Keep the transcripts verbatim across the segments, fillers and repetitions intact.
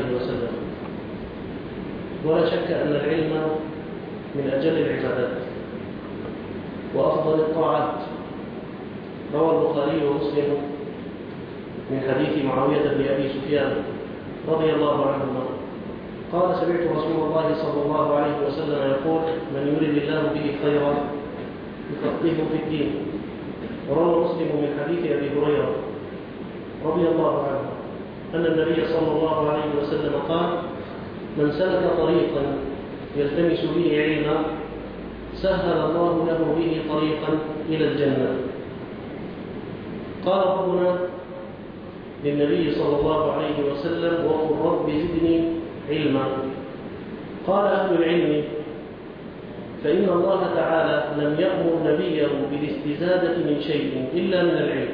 عليه وسلم. ولا شك أن العلم من أجل العبادات وأفضل الطاعات. روى البخاري ومسلم من حديث معاوية بن أبي سفيان رضي الله عنهما قال: سمعت رسول الله صلى الله عليه وسلم يقول: من يرد الله به خيرا يفقهه في الدين. وروى مسلم من حديث أبي هريرة رضي الله عنه أن النبي صلى الله عليه وسلم قال: من سلك طريقا يلتمس به علما سهل الله له به طريقا إلى الجنة. قال ربنا للنبي صلى الله عليه وسلم: وقل رب زدني علما. قال أهل العلم: فإن الله تعالى لم يأمر نبيه بالاستزادة من شيء إلا من العلم.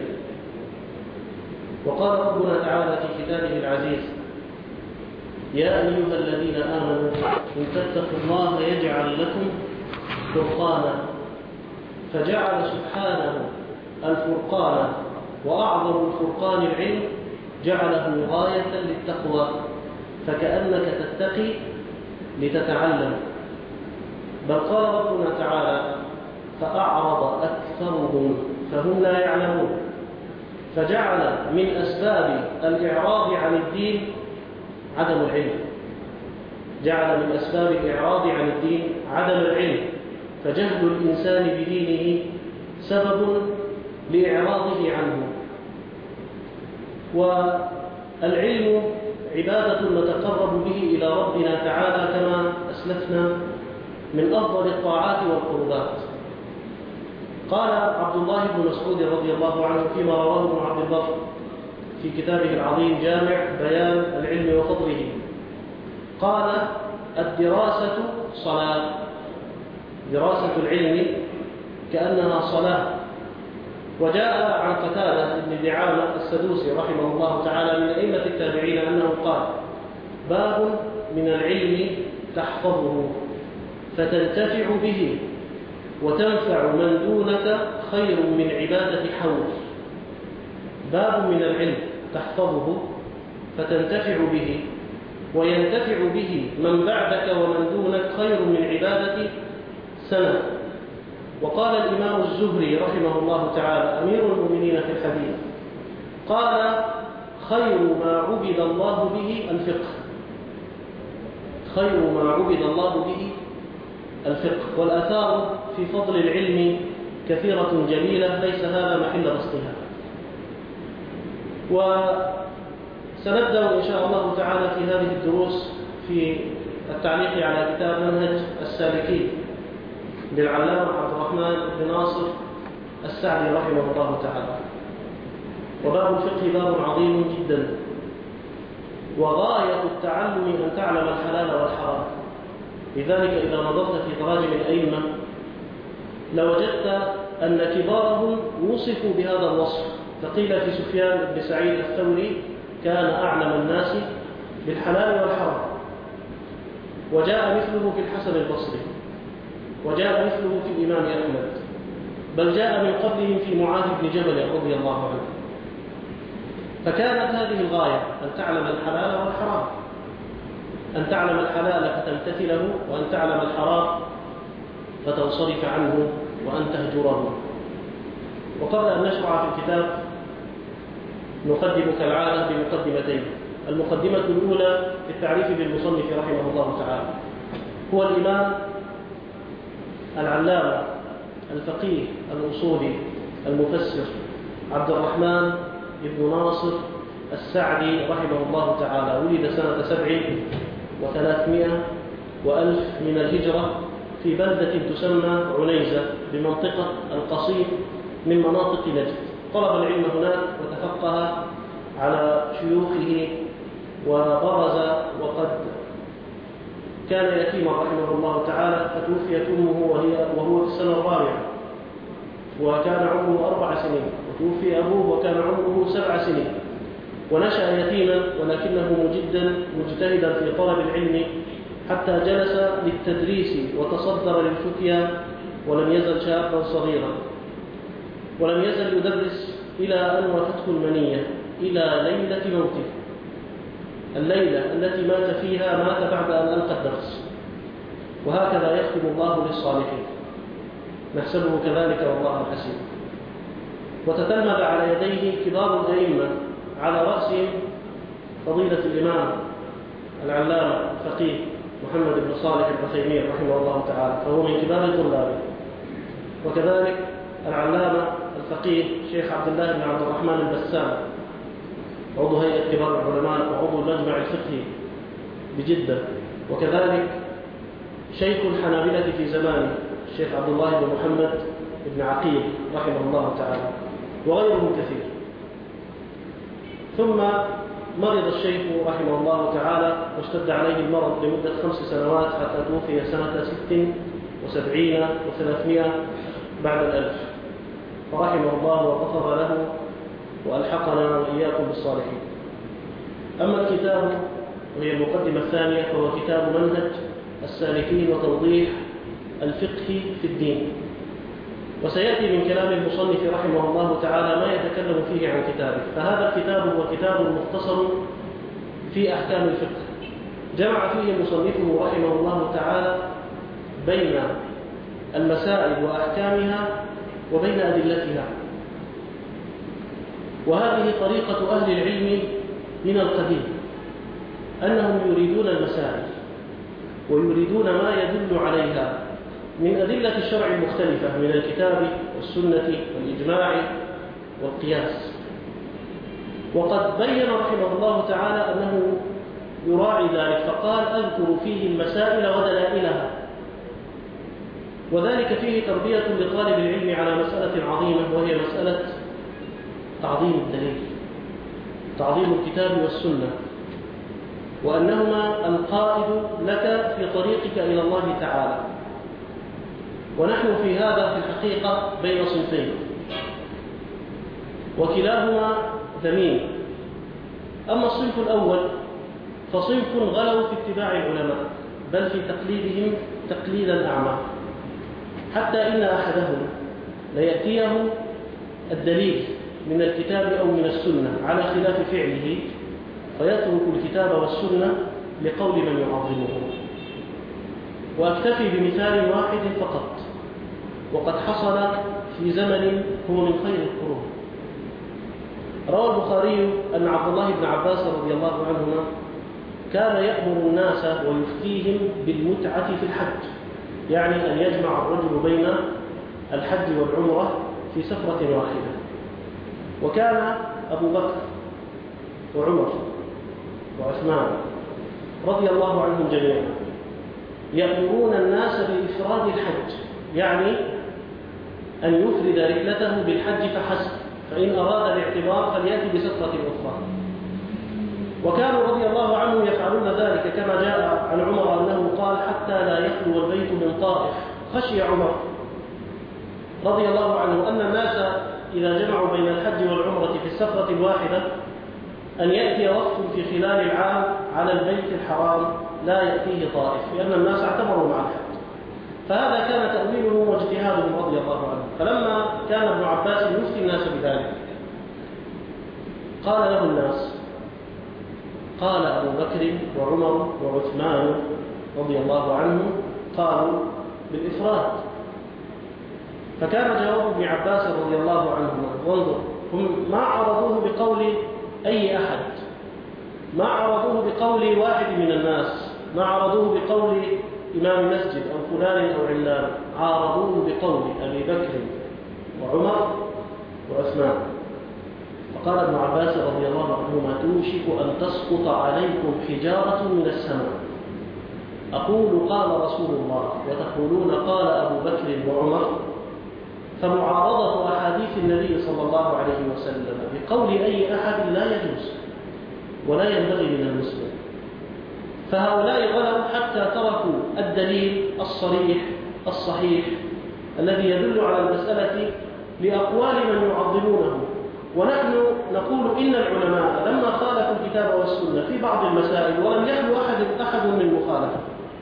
وقال ربنا تعالى في كتابه العزيز: يا أيها الذين آمنوا إن تتقوا الله يجعل لكم فرقانا. فجعل سبحانه الفرقان وأعظم الفرقان العلم جعله غاية للتقوى، فكأنك تتقي لتتعلم. بل قال ربنا تعالى: فأعرض أكثرهم فهم لا يعلمون. فجعل من أسباب الإعراض عن الدين عدم العلم. جعل من أسباب الإعراض عن الدين عدم العلم، فجهل الإنسان بدينه سبب لإعراضه عنه. والعلم عبادة نتقرب به إلى ربنا تعالى كما أسلفنا من أفضل الطاعات والقربات. قال عبد الله بن مسعود رضي الله عنه فيما رواه ابن عبد البر في كتابه العظيم جامع بيان العلم وفضله، قال: الدراسة صلاة. دراسة العلم كأنها صلاة. وجاء عن قتادة بن دعامة السدوسي رحمه الله تعالى من أئمة التابعين أنه قال: باب من العلم تحفظه فتنتفع به وتنفع من دونك خير من عبادة حول. باب من العلم تحفظه فتنتفع به وينتفع به من بعدك ومن دونك خير من عبادة سنة. وقال الإمام الزهري رحمه الله تعالى أمير المؤمنين في الحديث، قال: خير ما عبد الله به الفقه. خير ما عبد الله به الفقه. والآثار في فضل العلم كثيرة جميلة، ليس هذا محل بسطها. وسنبدأ إن شاء الله تعالى في هذه الدروس في التعليق على كتاب منهج السالكين للعلامة عبد الرحمن بن ناصر السعدي رحمه الله تعالى. وباب الفقه باب عظيم جدا، وغاية التعلم أن تعلم الحلال والحرام. لذلك إذا نظرت في تراجم الأئمة لوجدت أن كبارهم وصفوا بهذا الوصف. فقيل في سفيان بن سعيد الثوري: كان أعلم الناس بالحلال والحرام. وجاء مثله في الحسن البصري، وجاء مثله في الإمام أحمد، بل جاء من قبلهم في معاذ بن جبل رضي الله عنه. فكانت هذه الغاية أن تعلم الحلال والحرام، أن تعلم الحلال فتمتثله، وأن تعلم الحرام فتنصرف عنه وأن تهجره. وقبل أن نشرع في الكتاب نقدم كالعادة بمقدمتين. المقدمة الأولى في التعريف بالمصنف رحمه الله تعالى. هو الإمام العلامة الفقيه الأصولي المفسر عبد الرحمن بن ناصر السعدي رحمه الله تعالى. ولد سنة سبع وثلاثمائة وألف من الهجرة في بلدة تسمى عنيزة بمنطقة القصيم من مناطق نجد. طلب العلم هناك وتفقه على شيوخه وبرز، وقد كان يتيما رحمه الله تعالى، فتوفيت أمه وهي وهو في السنة الرابعة وكان عمره أربع سنين، وتوفي أبوه وكان عمره سبع سنين. ونشأ يتيما ولكنه مجدا مجتهدا في طلب العلم حتى جلس للتدريس وتصدر للفتيا، ولم يزل شابا صغيرا، ولم يزل يدرس إلى أن وافته المنية إلى ليلة موته. الليلة التي مات فيها مات بعد أن ألقى الدرس، وهكذا يختم الله للصالحين، نحسبه كذلك والله حسيب. وتتلمذ على يديه كبار الأئمة، على رأسهم فضيلة الإمام العلامة الفقيه محمد بن صالح العثيمين رحمه الله تعالى، فهو من كبار الطلاب. وكذلك العلامة الفقيه شيخ عبد الله بن عبد الرحمن البسام، عضو هيئة كبار العلماء وعضو المجمع الفقهي بجدة. وكذلك شيخ الحنابلة في زمانه الشيخ عبد الله بن محمد بن عقيل رحمه الله تعالى، وغيرهم كثير. ثم مرض الشيخ رحمه الله تعالى واشتد عليه المرض لمدة خمس سنوات حتى توفي سنة ست وسبعين وثلاثمائة بعد الألف، فرحمه الله وغفر له وألحقنا وإياكم بالصالحين. أما الكتاب وهي المقدمة الثانية فهو كتاب منهج السالكين وتوضيح الفقه في الدين، وسيأتي من كلام المصنف رحمه الله تعالى ما يتكلم فيه عن كتابه. فهذا الكتاب هو كتاب مختصر في أحكام الفقه، جمع فيه مصنفه رحمه الله تعالى بين المسائل وأحكامها وبين أدلتها. وهذه طريقة أهل العلم من القديم، أنهم يريدون المسائل ويريدون ما يدل عليها من أدلة الشرع المختلفة من الكتاب والسنة والإجماع والقياس. وقد بين رحمه الله تعالى أنه يراعي ذلك، فقال أذكر فيه المسائل ودلائلها، وذلك فيه تربية لطالب العلم على مسألة عظيمة، وهي مسألة تعظيم الدليل، تعظيم الكتاب والسنة، وأنهما القائد لك في طريقك إلى الله تعالى. ونحن في هذا في الحقيقة بين صنفين، وكلاهما ذميم. أما الصنف الأول فصنف غلوا في اتباع العلماء، بل في تقليدهم تقليدا أعمى، حتى إن أحدهم ليأتيه الدليل من الكتاب أو من السنة على خلاف فعله، فيترك الكتاب والسنة لقول من يعظمه. وأكتفي بمثال واحد فقط، وقد حصل في زمن هو من خير القرون. روى البخاري أن عبد الله بن عباس رضي الله عنهما كان يأمر الناس ويفتيهم بالمتعة في الحج، يعني أن يجمع الرجل بين الحج والعمرة في سفرة واحدة. وكان أبو بكر وعمر وعثمان رضي الله عنهم جميعا يأمرون الناس بإفراد الحج، يعني أن يفرد رحلته بالحج فحسب، فإن أراد الاعتبار فليأتي بسفرة أخرى. وكانوا رضي الله عنهم يفعلون ذلك، كما جاء عن عمر أنه قال حتى لا يخلو البيت من طائف. خشي عمر رضي الله عنه أن الناس إذا جمعوا بين الحج والعمرة في السفرة الواحدة أن يأتي وقت في خلال العام على البيت الحرام لا يأتيه طائف، لأن الناس اعتبروا مع الحج. فهذا كان تأويلهم واجتهادهم رضي الله عنه. فلما كان ابن عباس يفتي الناس بذلك قال له الناس، قال أبو بكر وعمر وعثمان رضي الله عنهم قالوا بالإفراد. فكان جواب ابن عباس رضي الله عنهما، وانظر، هم ما عرضوه بقول أي أحد، ما عرضوه بقول واحد من الناس، ما عرضوه بقول إمام مسجد أو فلان أو علان، عارضوه بقول أبي بكر وعمر وعثمان. فقال ابن عباس رضي الله عنهما توشك أن تسقط عليكم حجارة من السماء، أقول قال رسول الله وتقولون قال أبو بكر وعمر. فمعارضة أحاديث النبي صلى الله عليه وسلم بقول أي أحد لا يجوز ولا ينبغي من المسلم. فهؤلاء غلوا حتى تركوا الدليل الصريح الصحيح الذي يدل على المسألة لأقوال من يعظمونه. ونحن نقول إن العلماء لما خالفوا الكتاب والسنة في بعض المسائل ولم يخلو أحد أحد من مخالفة،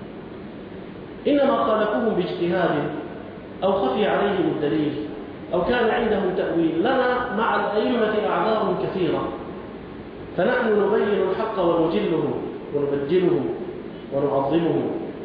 إنما خالفوهم باجتهاد أو خفي عليهم الدليل أو كان عندهم تأويل. لنا مع الأئمة أعذار كثيرة، فنحن نبين الحق ونجله ونبجله ونعظمه،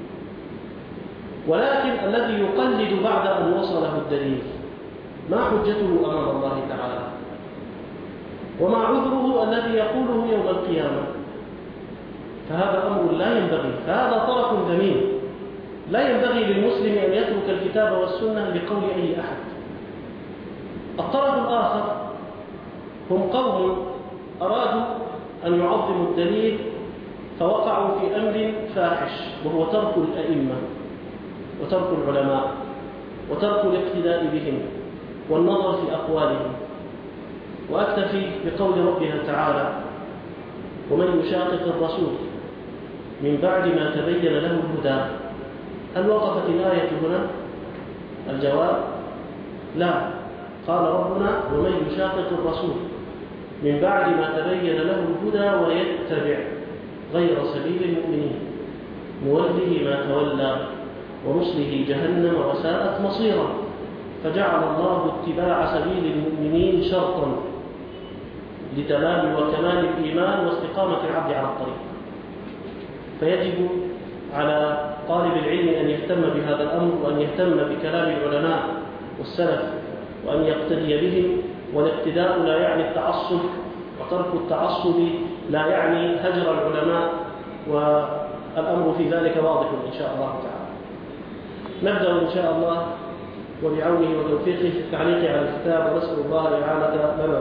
ولكن الذي يقلد بعد أن وصله الدليل ما حجته أمام الله تعالى؟ وما عذره الذي يقوله يوم القيامة؟ فهذا أمر لا ينبغي، فهذا طرف ذميم. لا ينبغي للمسلم أن يترك الكتاب والسنة لقول أي أحد. الطرف الآخر هم قوم أرادوا أن يعظموا الدليل فوقعوا في أمر فاحش، وهو ترك الأئمة وترك العلماء وترك الاقتداء بهم والنظر في أقوالهم. وأكتفي بقول ربنا تعالى: ومن يشاقق الرسول من بعد ما تبين له الهدى. هل وقفت الآية هنا؟ الجواب: لا. قال ربنا: ومن يشاقق الرسول من بعد ما تبين له الهدى ويتبع غير سبيل المؤمنين نوله ما تولى ونصله جهنم وساءت مصيرا. فجعل الله اتباع سبيل المؤمنين شرطا لتمام وكمال الإيمان واستقامة العبد على الطريق. فيجب على طالب العلم أن يهتم بهذا الأمر، وأن يهتم بكلام العلماء والسلف وأن يقتدي بهم. والاقتداء لا يعني التعصب، وترك التعصب لا يعني هجر العلماء، والأمر في ذلك واضح إن شاء الله تعالى. نبدأ إن شاء الله وبعونه وتوفيقه في التعليق على الكتاب، ونسأل الله الإعانة لنا.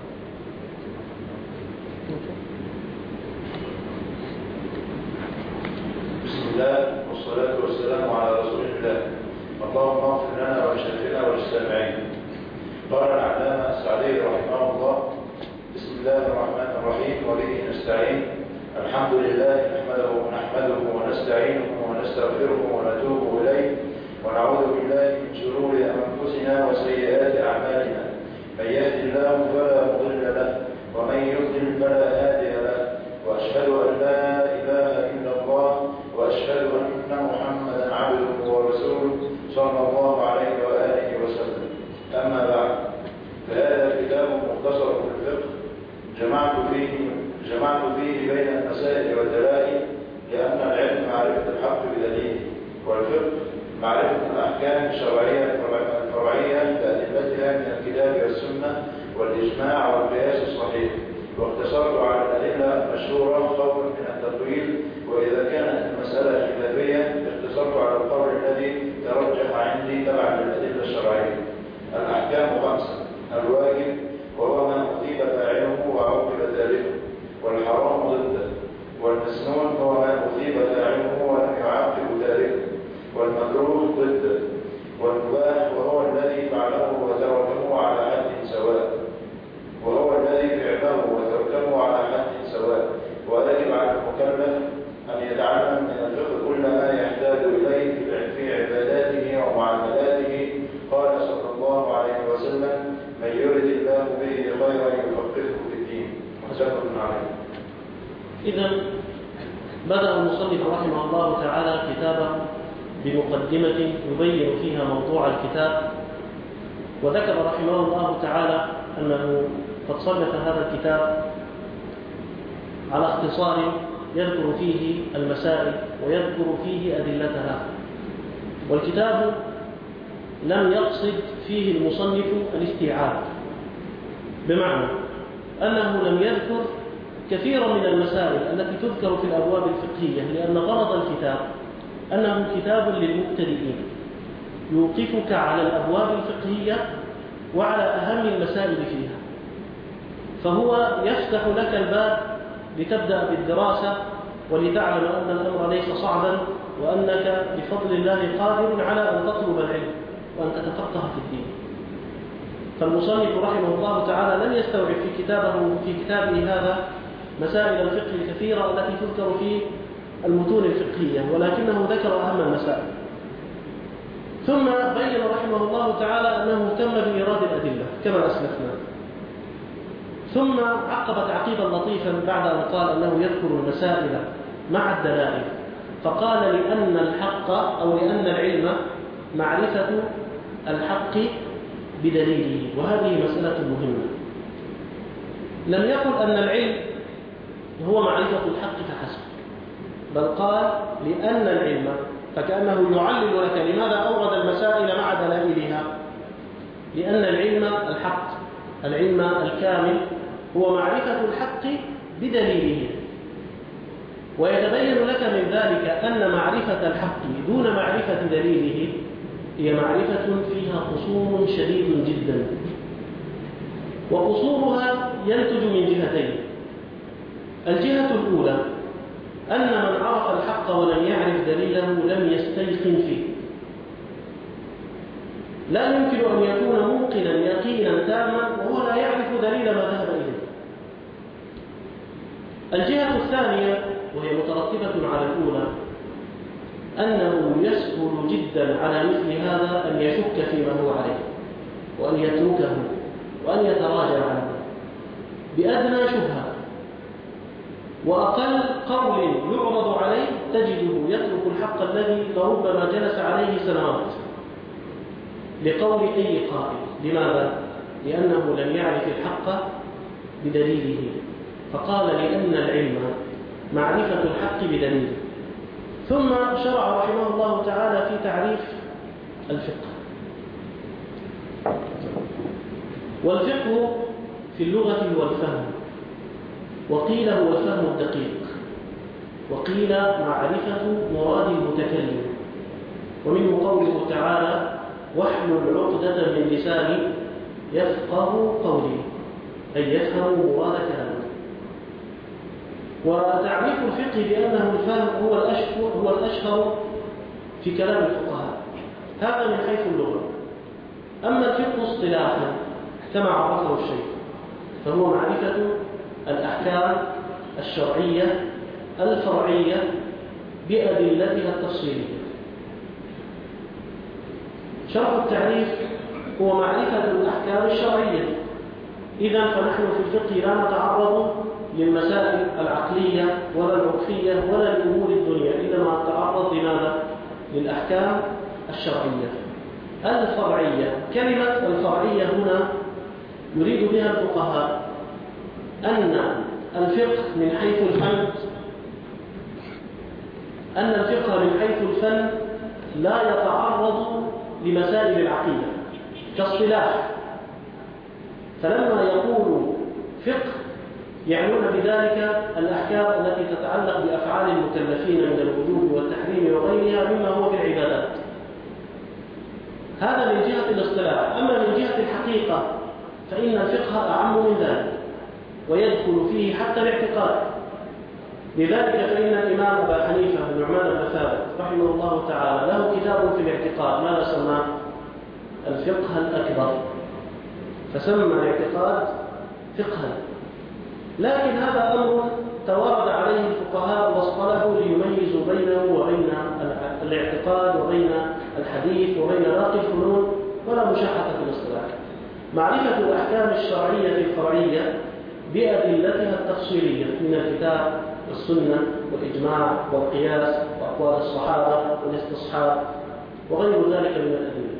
بسم الله والصلاة والسلام على رسول الله. اللهم اغفر لنا ولشيخنا وللسامعين. قال العلامة السعدي رحمه الله: بسم الله الرحمن الرحيم، وبه نستعين. الحمد لله نحمده ونحمده ونستعينه ونستغفره ونتوب إليه، ونعوذ بالله من شرور أنفسنا وسيئات أعمالنا. من يهد الله فلا مضل له، ومن يضلل فلا هادي له. وأشهد أن لا إله إلا الله، وأشهد أن محمدا عبده ورسوله صلى الله عليه وآله وسلم. أما بعد، فهذا الكتاب مختصر في الفقه جمعت فيه جمعت فيه بين المسائل والدلائل، لأن العلم معرفة الحق بدليله، والفقه معرفة الأحكام الشرعية الفرعية بأدلتها من الكتاب والسنة والإجماع والقياس الصحيح. واقتصرت على الأدلة المشهورة خوفا من التطويل، وإذا كانت المسألة خلافية اقتصرت على القول الذي ترجح عندي تبعا للأدلة الشرعية. الأحكام خمسة: الواجب وهو ما أثيب فاعله وعوقب تاركه، والحرام ضده، والمسنون هو ما أثيب فاعله ولم يعاقب تاركه، والمكروه ضده، والمباح وهو الذي فعله وتركه على حد سواء وهو الذي فعله وتركه على حد سواء. ويجب على المكلف أن يتعلم من الفقه كل ما يحتاج إليه في عباداته ومعاملاته. قال صلى الله عليه وسلم: من يرد الله به خيرا يفقهه في الدين. متفق عليه. إذن بدأ المصنف رحمه الله تعالى كتابه بمقدمة يبين فيها موضوع الكتاب، وذكر رحمه الله تعالى أنه قد صنف هذا الكتاب على اختصار يذكر فيه المسائل ويذكر فيه أدلتها. والكتاب لم يقصد فيه المصنف الاستيعاب، بمعنى أنه لم يذكر كثيرا من المسائل التي تذكر في الأبواب الفقهية، لأن غرض الكتاب أنه كتاب للمبتدئين يوقفك على الأبواب الفقهية وعلى أهم المسائل فيها، فهو يفتح لك الباب لتبدأ بالدراسة ولتعلم أن الأمر ليس صعبا، وأنك بفضل الله قادر على أن تطلب العلم وأن تتفقه في الدين. فالمصنف رحمه الله تعالى لم يستوعب في كتابه في كتابه هذا مسائل الفقه الكثيرة التي تذكر في المتون الفقهية، ولكنه ذكر أهم المسائل. ثم بين رحمه الله تعالى أنه اهتم بإيراد الأدلة كما أسلفنا، ثم عقب تعقيبا لطيفا بعد أن قال أنه يذكر المسائل مع الدلائل، فقال: لأن الحق أو لأن العلم معرفة الحق بدليله. وهذه مسألة مهمة. لم يقل أن العلم هو معرفة الحق فحسب، بل قال لأن العلم، فكأنه يعلل لك لماذا أورد المسائل مع دلائلها. لأن العلم الحق، العلم الكامل، هو معرفة الحق بدليله. ويتبين لك من ذلك أن معرفة الحق دون معرفة دليله هي معرفة فيها قصور شديد جدا، وقصورها ينتج من جهتين. الجهة الأولى أن من عرف الحق ولم يعرف دليله لم يستيقن فيه، لا يمكن أن يكون موقنا يقينا تاما وهو لا يعرف دليل ما ذهب إليه. الجهة الثانية وهي مترتبة على الأولى أنه يسهل جدا على مثل هذا أن يشك فيما هو عليه، وأن يتركه، وأن يتراجع عنه بأدنى شبهة، وأقل قول يعرض عليه تجده يترك الحق الذي لربما جلس عليه سنوات لقول أي قائل. لماذا؟ لأنه لم يعرف الحق بدليله. فقال لأن العلم معرفة الحق بدليله. ثم شرع رحمه الله تعالى في تعريف الفقه. والفقه في اللغة هو الفهم، وقيل هو الفهم الدقيق، وقيل معرفة مراد المتكلم. ومنه قوله تعالى واحلل عقدة من لساني يفقه قولي، أي يفهم مراد كلامه. وتعريف الفقه بأنه الفهم هو الأشهر, هو الأشهر في كلام الفقهاء، هذا من حيث اللغة. أما الفقه اصطلاحا كما عرفه الشيخ فهو معرفة الأحكام الشرعية الفرعية بأدلتها التفصيلية. شرح التعريف هو معرفة الأحكام الشرعية. إذن فنحن في الفقه لا نتعرض للمسائل العقلية ولا العرفية ولا لأمور الدنيا، إنما نتعرض لماذا؟ للأحكام الشرعية الفرعية. كلمة الفرعية هنا يريد بها الفقهاء أن الفقه من حيث الفن أن الفقه من حيث الفن لا يتعرض لمسائل العقيدة كاصطلاح. فلما يقول فقه يعنون بذلك الأحكام التي تتعلق بأفعال المكلفين من الوجوب والتحريم وغيرها مما هو في العبادات. هذا من جهة الاصطلاح. أما من جهة الحقيقة فإن الفقه أعم من ذلك ويدخل فيه حتى الاعتقاد. لذلك فإن الإمام أبا حنيفة النعمان بن ثابت رحمه الله تعالى له كتاب في الاعتقاد ماذا سماه؟ الفقه الأكبر، فسمى الاعتقاد فقها. لكن هذا أمر توارد عليه الفقهاء واصطلحوا ليميزوا بينه وبين الاعتقاد وبين الحديث وبين باقي الفنون، ولا مشاحة في الاصطلاح. معرفة الأحكام الشرعية الفرعية بأدلتها التفصيلية من الكتاب والسنة والإجماع والقياس وأقوال الصحابة والاستصحاب وغير ذلك من الأدلة.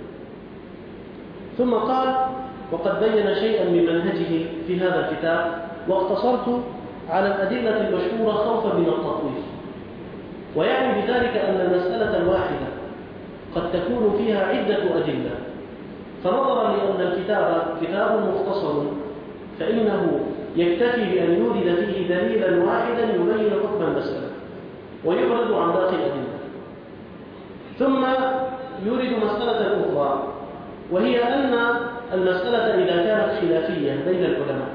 ثم قال وقد بين شيئا من منهجه في هذا الكتاب واقتصرت على الأدلة المشهورة خوفا من التطويل. ويعني بذلك أن المسألة الواحدة قد تكون فيها عدة أدلة، فنظرا لأن الكتاب كتاب مختصر فإنه يكتفي بأن يورد فيه دليلا واحدا يبين حكم المسألة ويعرض عن باقي الأدلة، ثم يورد مسألة أخرى وهي أن المسألة إذا كانت خلافية بين العلماء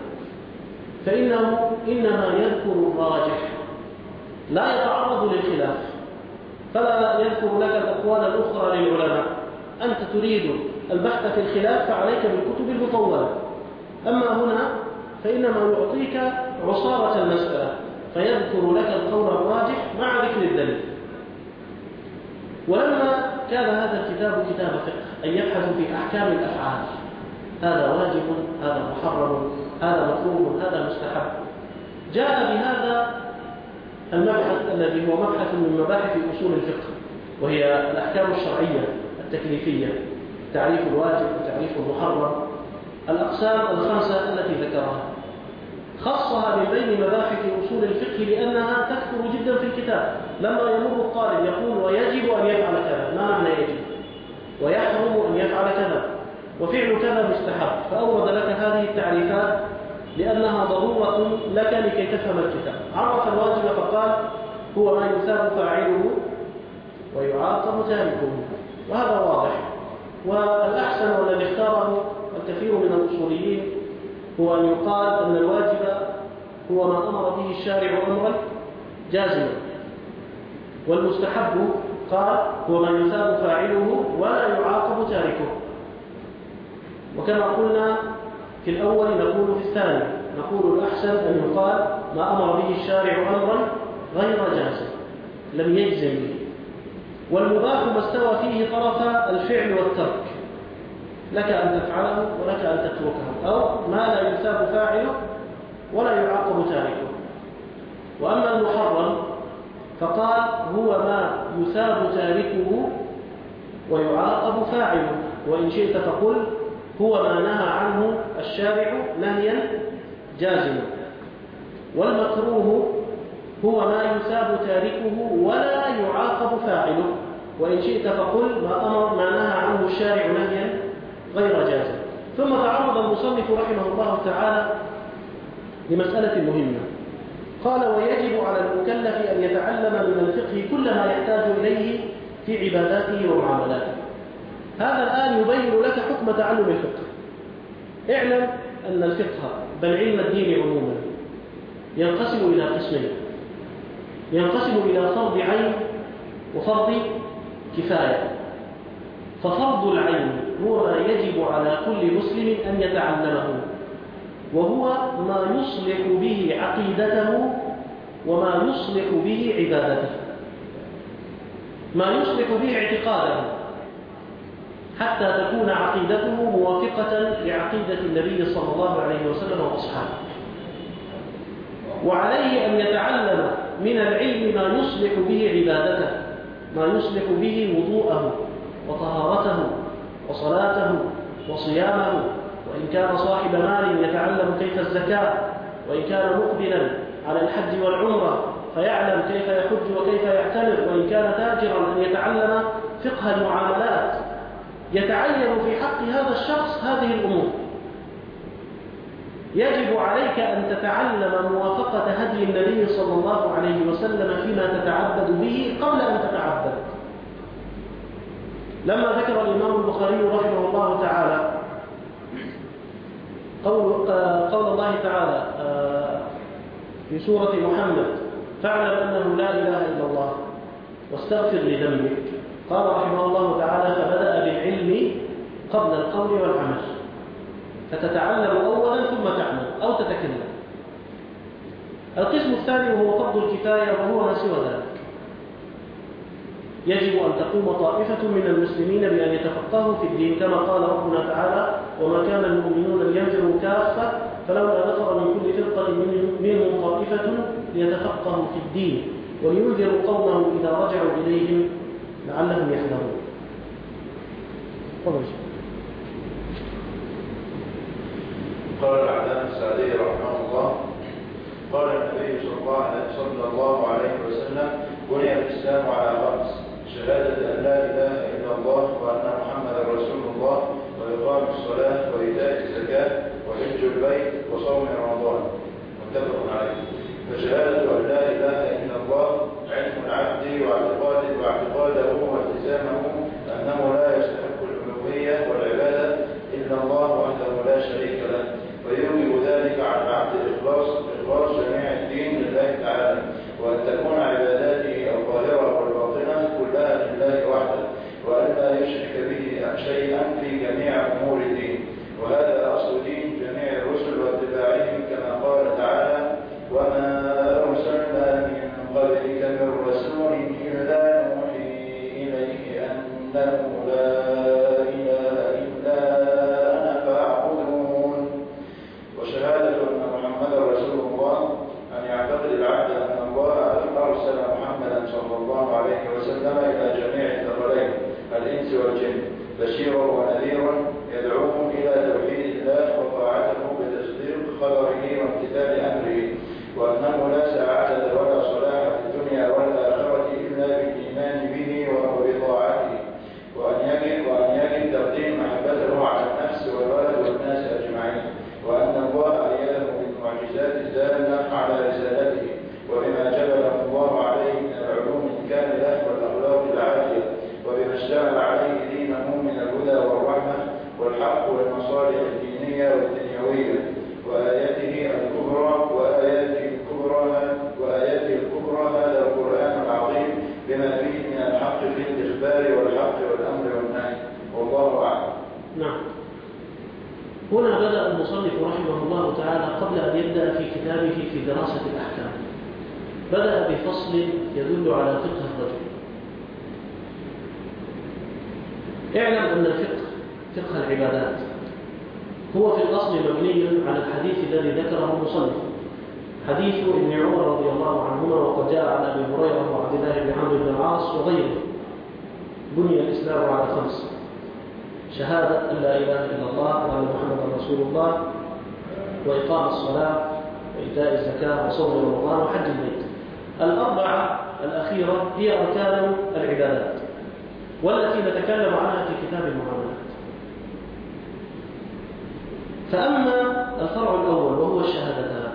فإنه إنما يذكر الراجح لا يتعرض للخلاف، فلا يذكر لك الأقوال الأخرى للعلماء. أنت تريد البحث في الخلاف فعليك بالكتب المطولة، أما هنا فإنما يعطيك عصارة المسألة فيذكر لك القول الراجح مع ذكر الدليل. ولما كان هذا الكتاب كتاب فقه أن يبحث في أحكام الأفعال، هذا واجب، هذا محرم، هذا مكروه، هذا مستحب، جاء بهذا المبحث الذي هو مبحث من مباحث أصول الفقه وهي الأحكام الشرعية التكليفية، تعريف الواجب وتعريف المحرم، الأقسام الخمسة التي ذكرها. خصها من بين مباحث أصول الفقه لأنها تكثر جدا في الكتاب. لما يمر الطالب يقول ويجب أن يفعل كذا، ما معنى يجب؟ ويحرم أن يفعل كذا، وفعل كذا مستحب، فأورد لك هذه التعريفات لأنها ضرورة لك لكي تفهم الكتاب. عرف الواجب فقال هو ما يثاب فاعله ويعاقب تاركه، وهذا واضح. والأحسن والذي اختاره الكثير من الأصوليين هو أن يقال أن الواجب هو ما أمر به الشارع أمرا جازما، والمستحب قال هو ما يثاب فاعله ولا يعاقب تاركه. وكما قلنا في الأول نقول في الثاني، نقول الأحسن أن يقال ما أمر به الشارع أمرا غير جازم لم يجزم به. والمباح ما استوى فيه طرف الفعل والترك، لك أن تفعله ولك أن تتركه، أو ما لا يثاب فاعله ولا يعاقب تاركه. وأما المحرم فقال هو ما يثاب تاركه ويعاقب فاعله، وإن شئت فقل هو ما نهى عنه الشارع نهيا جازما. والمكروه هو ما يثاب تاركه ولا يعاقب فاعله، وإن شئت فقل ما أمر ما نهى عنه الشارع نهيا غير جازم. ثم تعرض المصنف رحمه الله تعالى لمسألة مهمة، قال ويجب على المكلف أن يتعلم من الفقه كل ما يحتاج إليه في عباداته ومعاملاته. هذا الآن يبين لك حكم تعلم الفقه. اعلم أن الفقه بل علم الدين عموما ينقسم إلى قسمين، ينقسم إلى فرض عين وفرض كفاية. ففرض العين هو ما يجب على كل مسلم أن يتعلمه، وهو ما يصلح به عقيدته وما يصلح به عبادته، ما يصلح به اعتقاده حتى تكون عقيدته موافقة لعقيدة النبي صلى الله عليه وسلم وأصحابه. وعليه أن يتعلم من العلم ما يصلح به عبادته، ما يصلح به وضوءه وطهارته وصلاته وصيامه، وإن كان صاحب مال يتعلم كيف الزكاة، وإن كان مقبلا على الحج والعمرة فيعلم كيف يحج وكيف يعتمر، وإن كان تاجرا أن يتعلم فقه المعاملات. يتعين في حق هذا الشخص هذه الأمور. يجب عليك أن تتعلم موافقة هدي النبي صلى الله عليه وسلم فيما تتعبد به قبل أن تتعبد. لما ذكر الإمام البخاري رحمه الله تعالى قول, قول الله تعالى في سورة محمد فاعلم أنه لا إله إلا الله واستغفر لذنبك، قال رحمه الله تعالى فبدأ بالعلم قبل القول والعمل، فتتعلم أولا ثم تعمل أو تتكلم. القسم الثاني وهو فرض الكفاية، وهو ما سوى ذلك. يجب أن تقوم طائفة من المسلمين بأن يتفقهوا في الدين، كما قال ربنا تعالى وما كان المؤمنون لينفروا كافة فلولا نفر من كل فرقة منهم طائفة ليتفقهوا في الدين ولينذروا قومهم إذا رجعوا إليهم لعلهم يحذرون. قال العلامة السعدي رحمه الله قال النبي صلى الله عليه وسلم بني الإسلام على خمس: شهادة أن لا إله إلا الله وأن محمدا رسول الله وإقام الصلاة وإيتاء الزكاة وحج البيت وصوم رمضان، متفق عليه. فشهادة أن لا إله إلا الله علم العبد واعتقاده واعتقاده والتزامه أنه لا يستحق الألوهية والعبادة إلا الله وحده لا شريك له، ويوجب ذلك على العبد الإخلاص إخلاص جميع الدين لله تعالى، وأن تكون عباداته الظاهرة والباطنة كلها لله وحده، وأن لا يشرك به شيئا في جميع أمور الدين. وهذا أصل دين جميع الرسل واتباعهم، كما قال تعالى وما أرسلنا من قبلك من رسول إلا نوحي إليه أنه لا إله إلا أنا فاعبدون. وشهادة أن محمدا رسول الله أن يعتقد العبد أن الله أرسل محمدا صلى الله عليه وسلم إلى جميع الثقلين الإنس والجن بشيرا ونذيرا يدعوهم إلى توحيد الله وطاعته بتصديق خبره وامتثال أمره هنا بدأ المصنف رحمه الله تعالى قبل أن يبدأ في كتابه في دراسة الأحكام، بدأ بفصل يدل على فقه الرجل. اعلم أن الفقه فقه العبادات هو في الأصل مبني على الحديث الذي ذكره المصنف، حديث ابن عمر رضي الله عنهما، وقد جاء عن أبي هريرة وعبد الله بن عمرو بن العاص وغيره: بني الإسلام على خمس: شهادة أن لا إله إلا الله وأن محمدا رسول الله، وإقام الصلاة، وإيتاء الزكاة، وصوم رمضان، وحج البيت. الأربعة الأخيرة هي أركان العبادات، والتي نتكلم عنها في كتاب المعاملات. فأما الفرع الأول وهو الشهادتان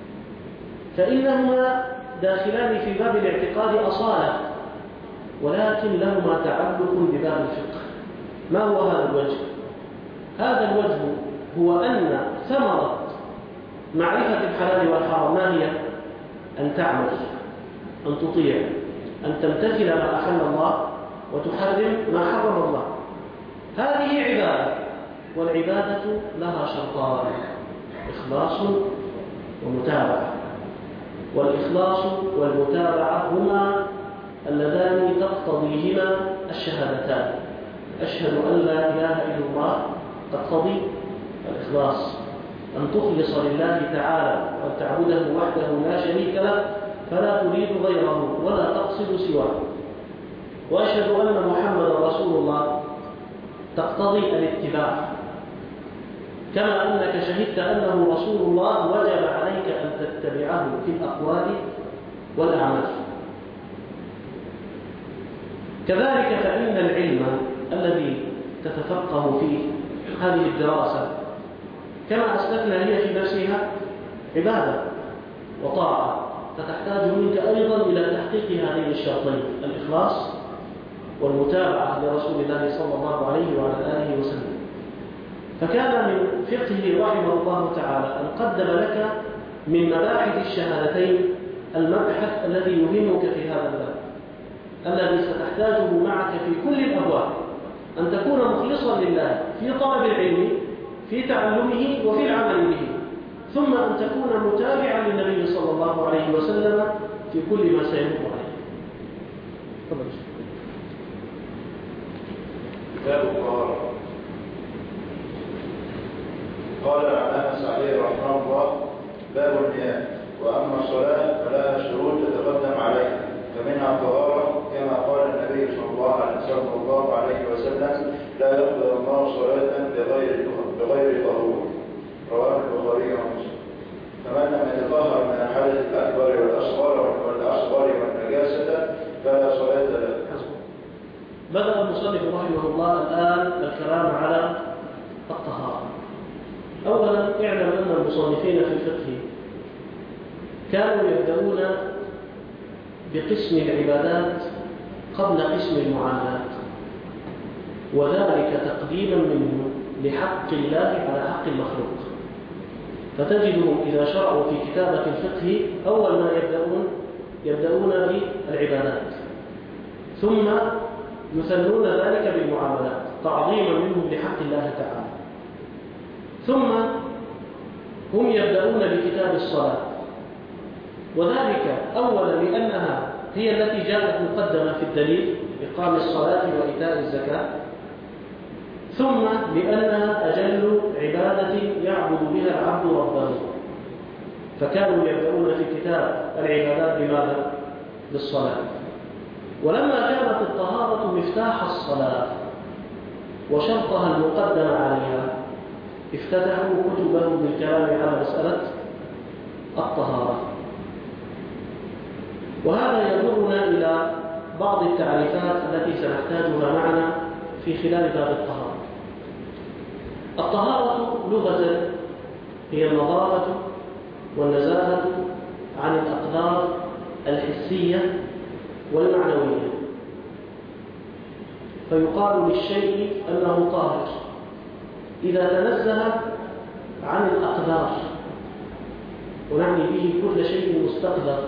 فإنهما داخلان في باب الاعتقاد أصالة، ولكن لهما تعلق بباب الفقه. ما هو هذا الوجه؟ هذا الوجه هو أن ثمرة معرفة الحلال والحرام ما هي؟ أن تعمل، أن تطيع، أن تمتثل ما أحل الله وتحرم ما حرم الله. هذه عبادة، والعبادة لها شرطان: إخلاص ومتابعة. والإخلاص والمتابعة هما اللذان تقتضيهما الشهادتان. أشهد أن لا إله إلا الله تقتضي الإخلاص، أن تخلص لله تعالى وأن تعبده وحده لا شريك له، فلا تريد غيره ولا تقصد سواه. وأشهد أن محمدا رسول الله تقتضي الاتباع، كما أنك شهدت أنه رسول الله وجب عليك أن تتبعه في الأقوال والأعمال. كذلك فإن العلم الذي تتفقه فيه هذه الدراسة كما أسلفنا هي في نفسها عبادة وطاعة، فتحتاج منك أيضا إلى تحقيق هذين الشرطين: الإخلاص والمتابعة لرسول الله صلى الله عليه وعلى آله وسلم. فكان من فقهه رحمه الله تعالى أن قدم لك من مباحث الشهادتين المبحث الذي يهمك في هذا الباب، الذي ستحتاجه معك في كل الأبواب: أن تكون مخلصا لله في طلب العلم، في تعلمه، وفي العمل به، ثم أن تكون متابعا للنبي صلى الله عليه وسلم في كل ما سيمر عليه. كتاب الطهارة. قال العلامة السعدي رحمه الله: باب المياه. وأما الصلاة فلها شروط تتقدم عليها، فمنها الطهارة، كما قال النبي صلى الله عليه وسلم: لا يقبل الله صلاة بغير بغير طهور. رواه البخاري ومسلم. فمن لم يتطهر من الحدث الأكبر والأصغر والأصغر والنجاسة فلا صلاة له. بدأ المصنف رحمه الله الآن الكلام على الطهارة. أولا اعلم أن المصنفين في الفقه كانوا يبدأون بقسم العبادات قبل قسم المعاملات، وذلك تقديما منه لحق الله على حق المخلوق. فتجدهم إذا شرعوا في كتابة الفقه أول ما يبدأون يبدأون بالعبادات، ثم يثنون ذلك بالمعاملات تعظيما منهم لحق الله تعالى، ثم هم يبدأون بكتاب الصلاة، وذلك أولا لأنها هي التي جاءت مقدمة في الدليل: إقام الصلاة وإيتاء الزكاة، ثم لأنها أجل عبادة يعبد بها العبد ربه، فكانوا يبدأون في كتاب العبادات بماذا؟ بالصلاة. ولما كانت الطهارة مفتاح الصلاة وشرطها المقدم عليها، افتتحوا كتبهم بالكلام على مسألة الطهارة. وهذا يجرنا إلى بعض التعريفات التي سنحتاجها معنا في خلال باب الطهارة. الطهارة لغة هي النظافة والنزاهة عن الأقدار الحسية والمعنوية، فيقال للشيء أنه طاهر إذا تنزه عن الأقدار، ونعني به كل شيء مستقدر،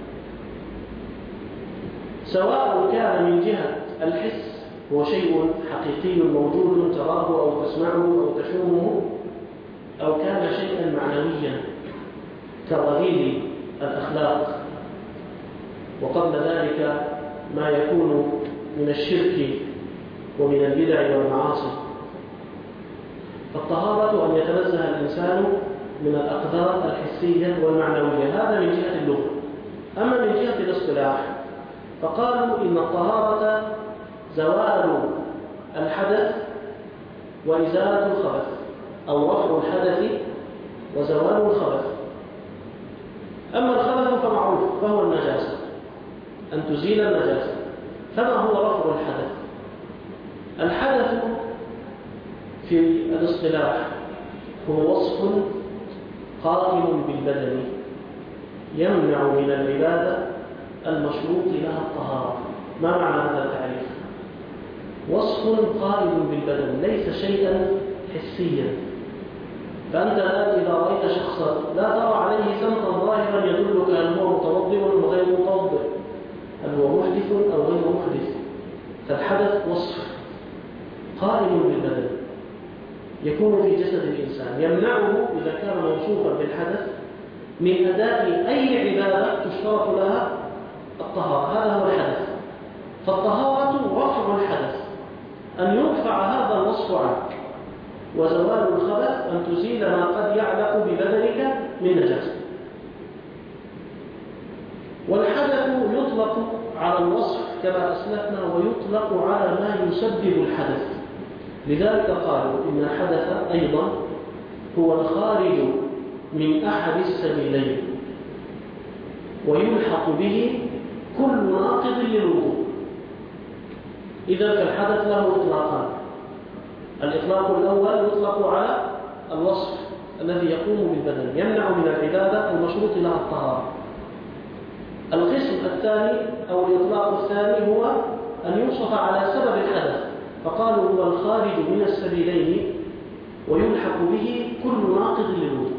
سواء كان من جهة الحس هو شيء حقيقي موجود تراه أو تسمعه أو تشمه، أو كان شيئا معنويا كرذيل الأخلاق، وقبل ذلك ما يكون من الشرك ومن البدع والمعاصي. فالطهارة أن يتنزه الإنسان من الأقدار الحسية والمعنوية، هذا من جهة اللغة. أما من جهة الاصطلاح فقالوا إن الطهارة زوال الحدث وإزالة الخبث، أو رفع الحدث وزوال الخبث. أما الخبث فمعروف فهو النجاسة، أن تزيل النجاسة. فما هو رفع الحدث؟ الحدث في الاصطلاح هو وصف قائم بالبدن يمنع من العبادة المشروط لها الطهارة. ما معنى هذا التعريف؟ وصف قائم بالبدن، ليس شيئا حسيا. فأنت الآن إذا رأيت شخصا لا ترى عليه سمطا ظاهرا يدلك هل هو متوضئ أو غير متوضئ، هل هو محدث أو غير محدث. فالحدث وصف قائم بالبدن يكون في جسد الإنسان يمنعه إذا كان موصوفا بالحدث من أداء أي عبادة تشترط لها الطهارة. هذا هو الحدث. فالطهارة رفع الحدث، أن يرفع هذا الوصف عنك، وزوال الخبث أن تزيل ما قد يعلق ببدنك من نجاسة. والحدث يطلق على الوصف كما أسلفنا، ويطلق على ما يسبب الحدث. لذلك قالوا إن الحدث أيضا هو الخارج من أحد السبيلين، ويلحق به كل ناقض للوضوء. إذا فالحدث له إطلاقان. الإطلاق الأول يطلق على الوصف الذي يقوم بالبدن يمنع من العبادة المشروط لها الطهارة. القسم الثاني أو الإطلاق الثاني هو أن يوصف على سبب الحدث، فقالوا هو الخارج من السبيلين ويلحق به كل ناقض للوضوء.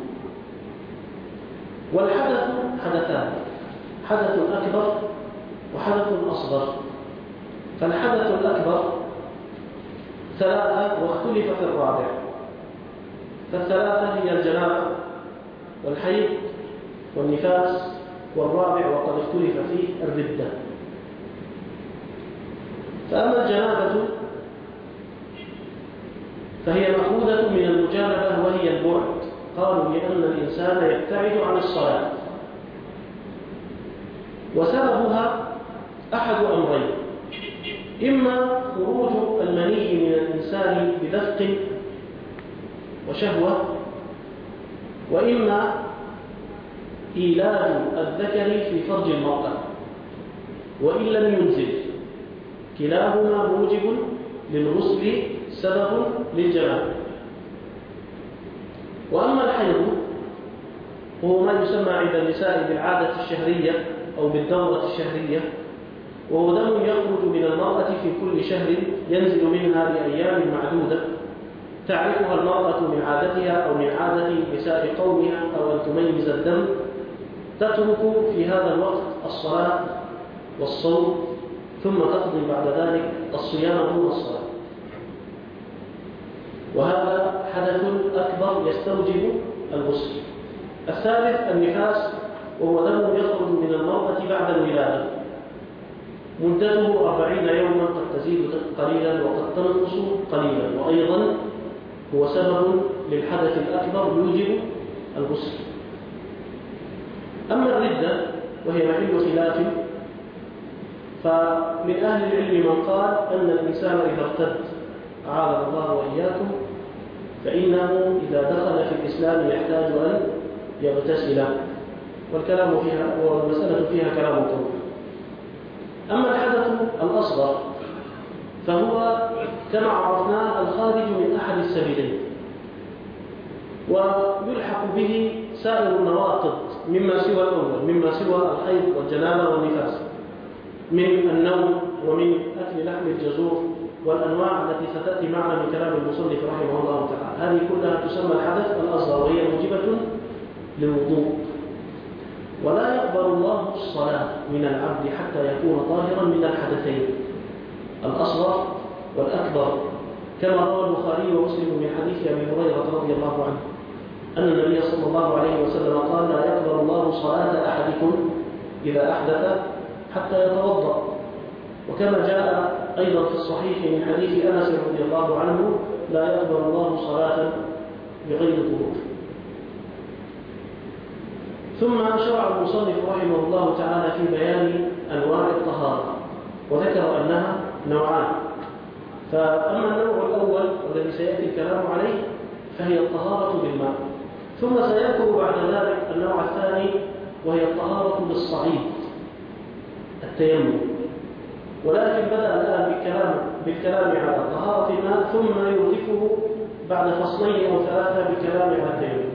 والحدث حدثان: حدث أكبر وحدث أصغر. فالحدث الأكبر ثلاثة واختلف في الرابع. فالثلاثة هي الجنابة والحيض والنفاس، والرابع وقد اختلف فيه الردة. فأما الجنابة فهي مأخوذة من المجانبة وهي البعد. قالوا لأن الإنسان يبتعد عن الصلاة، وسببها أحد أمرين: إما خروج المني من الإنسان بدفق وشهوة، وإما إيلاد الذكر في فرج المرأة وإن لم ينزل. كلاهما موجب للغسل، سبب للجنابة. وأما الحيض وهو ما يسمى عند النساء بالعادة الشهرية أو بالدورة الشهرية، وهو دم يخرج من المرأة في كل شهر ينزل منها لأيام معدودة تعرفها المرأة من عادتها أو من عادة نساء قومها، أو أن تميز الدم. تترك في هذا الوقت الصلاة والصوم، ثم تقضي بعد ذلك الصيام دون الصلاة. وهذا حدث أكبر يستوجب الغسل. الثالث النفاس، وهو دم يخرج من المرأة بعد الولادة، مدته أربعين يوما، قد تزيد قليلا وقد تنقص قليلا، وأيضا هو سبب للحدث الأكبر يوجب الغسل. أما الردة وهي محل خلاف، فمن أهل العلم من قال أن الإنسان إذا ارتد أعاذنا الله وإياكم فإنه إذا دخل في الإسلام يحتاج أن يغتسل، والكلام فيها والمسألة فيها كلام طويل. أما الحدث الأصغر فهو كما عرفناه الخارج من أحد السبيلين، ويلحق به سائر النواقض مما سوى الأول، مما سوى الحيض والجنابة والنفاس، من النوم ومن أكل لحم الجزور والأنواع التي ستأتي معنا من كلام المصنف رحمه الله تعالى. هذه كلها تسمى الحدث الأصغر، وهي موجبة للوضوء. ولا يقبل الله الصلاة من العبد حتى يكون طاهرا من الحدثين الأصغر والأكبر، كما روى البخاري ومسلم من حديث أبي هريرة رضي الله عنه أن النبي صلى الله عليه وسلم قال: لا يقبل الله صلاة أحدكم إذا أحدث حتى يتوضأ. وكما جاء أيضا في الصحيح من حديث أنس رضي الله عنه: لا يقبل الله صلاة بغير طهور. ثم شرع المصنف رحمه الله تعالى في بيان أنواع الطهارة، وذكر أنها نوعان. فأما النوع الأول والذي سيأتي الكلام عليه فهي الطهارة بالماء، ثم سيذكر بعد ذلك النوع الثاني وهي الطهارة بالصعيد، التيمم. ولكن بدأ الآن بالكلام, بالكلام على طهارة الماء، ثم يردفه بعد فصلين أو ثلاثة بالكلام على التيمم.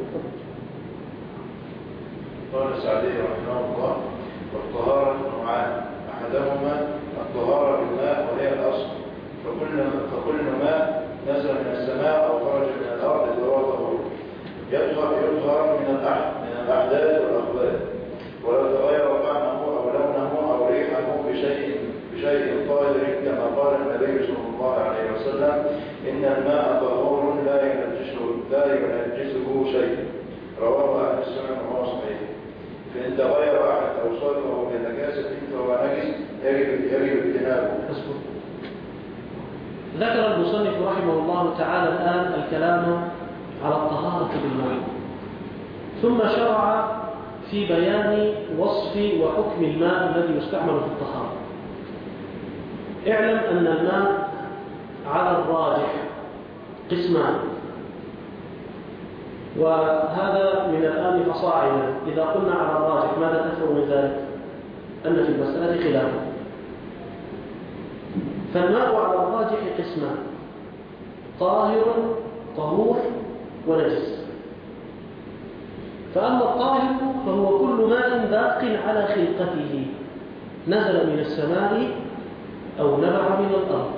قال السعدي رحمه الله: والطهارة نوعان، أحدهما الطهارة بالماء وهي الأصل، فكل فكل ماء نزل من السماء أو خرج من الأرض فهو طهور، يطهر من من الأحداث والأخبار، ولو تغير طعمه أو لونه أو ريحه بشيء بشيء طاهر، كما قال النبي صلى الله عليه وسلم: إن الماء طهور لا ينجسه لا ينجسه شيء، رواه أهل السنن وهو صحيح. فإن تغير أحد أوصافه بنجاسة فهو نجس يجب يجب اجتنابه. ذكر المصنف رحمه الله تعالى الآن الكلام على الطهارة بالماء، ثم شرع في بيان وصف وحكم الماء الذي يستعمل في الطهارة. اعلم أن الماء على الراجح قسمان، وهذا من الآن فصاعدا. إذا قلنا على الراجح ماذا تفهم من ذلك؟ أن في المسألة خلافا. فالماء على الراجح قسمان: طاهر، طهور، ونجس. فأما الطاهر فهو كل ماء باق على خلقته، نزل من السماء أو نبع من الأرض،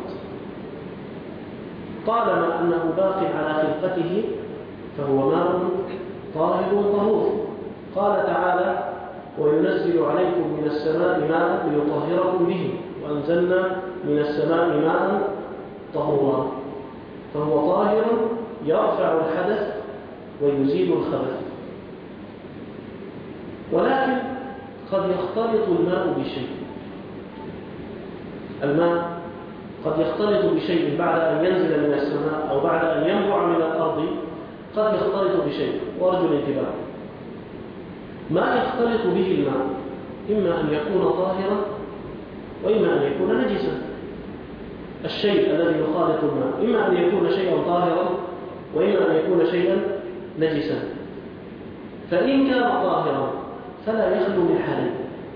طالما أنه باق على خلقته فهو ماء طاهر طهور. قال تعالى: وينزل عليكم من السماء ماء ليطهركم به وأنزلنا من السماء ماء طهورا. فهو طاهر يرفع الحدث ويزيل الخبث. ولكن قد يختلط الماء بشيء، الماء قد يختلط بشيء بعد أن ينزل من السماء أو بعد أن ينبع من الأرض، قد يختلط بشيء. وأرجو الانتباه: ما يختلط به الماء إما أن يكون طاهرا وإما أن يكون نجسا. الشيء الذي يخالط الماء إما أن يكون شيئا طاهرا وإما أن يكون شيئا نجسا. فإن كان طاهرا فلا يخلو من حالين: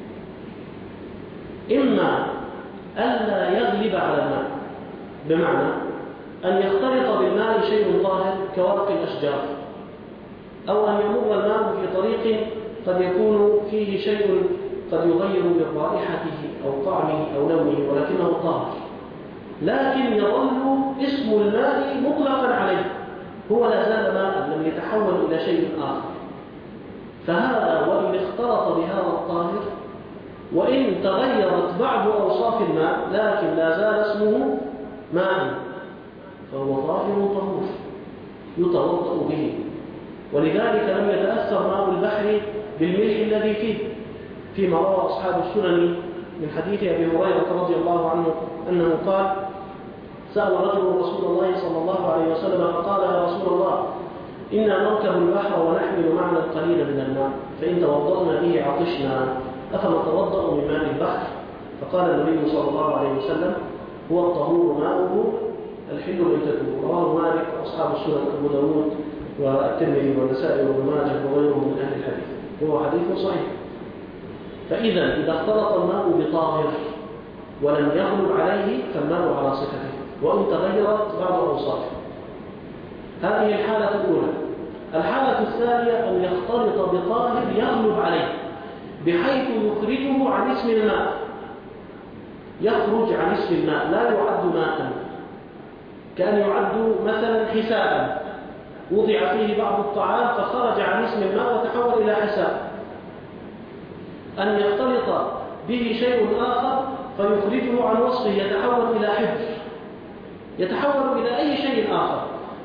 إما ألا يغلب على الماء، بمعنى أن يختلط بالماء شيء طاهر كورق الأشجار، أو أن يمر الماء في طريق قد يكون فيه شيء قد يغير من رائحته أو طعمه أو لونه ولكنه طاهر، لكن يظل اسم الماء مطلقا عليه، هو لا زال ماء لم يتحول إلى شيء آخر. فهذا وإن اختلط بهذا الطاهر وإن تغيرت بعض أوصاف الماء لكن لا زال اسمه ماء، فهو طاهر طهور يتوضأ به. ولذلك لم يتأثر ماء البحر بالملح الذي فيه، فيما روى أصحاب السنن من حديث أبي هريرة رضي الله عنه أنه قال: سأل رجل رسول الله صلى الله عليه وسلم فقال: يا رسول الله، إنا نركب البحر ونحمل معنا القليل من الماء، فإن توضأنا به عطشنا، أفنتوضأ من ماء البحر؟ فقال النبي صلى الله عليه وسلم: هو الطهور ماؤه الحل ميتته. رواه مالك وأصحاب السنن أبو داود والترمذي والنسائي وابن ماجه وغيرهم من أهل الحديث، وهو حديث صحيح. فإذا إذا اختلط الماء بطاهر ولم يغلب عليه فالماء على صفته، وإن تغيرت بعض أوصافه. هذه الحالة الأولى. الحالة الثانية أن يختلط بطاهر يغلب عليه بحيث يخرجه عن اسم الماء، يخرج عن اسم الماء، لا يعد ماء، كان يعد مثلا حساء، وضع فيه بعض الطعام فخرج عن اسم الماء وتحول إلى حساء. أن يختلط به شيء آخر فيخرجه عن وصفه، يتحول إلى حبر، يتحول إلى أي شيء آخر.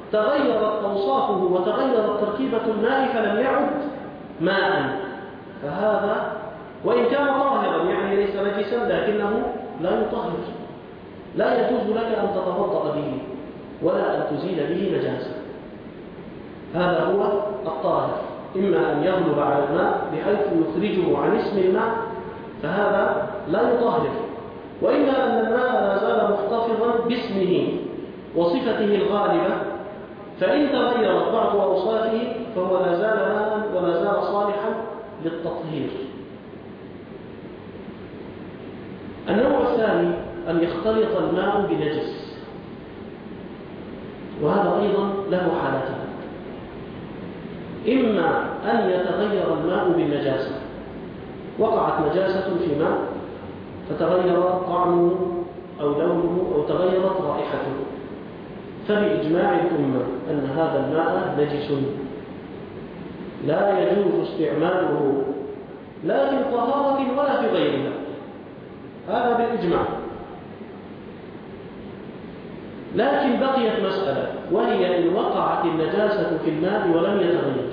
تغيرت أوصافه وتغيرت تركيبة الماء فلم يعد ماء، فهذا وإن كان طاهرا يعني ليس نجسا لكنه لا يطهر، لا يجوز لك أن تتوضأ به ولا أن تزيل به نجاسة. هذا هو الطاهر، إما أن يغلب على الماء بحيث يخرجه عن اسم الماء فهذا لا يطهر، وإما أن الماء لا زال محتفظا باسمه وصفته الغالبة، فإن تغيرت بعض أوصافه فهو لا زال ماء ولا زال صالحا للتطهير. النوع الثاني أن يختلط الماء بنجس، وهذا أيضا له حالتان: إما أن يتغير الماء بالنجاسة، وقعت نجاسة في ماء فتغير طعمه أو لونه أو تغيرت رائحته، فبإجماع الأمة أن هذا الماء نجس لا يجوز استعماله لا في طهارة ولا في غيرها، هذا بالإجماع. لكن بقيت مسألة، وهي إن وقعت النجاسة في الماء ولم يتغير.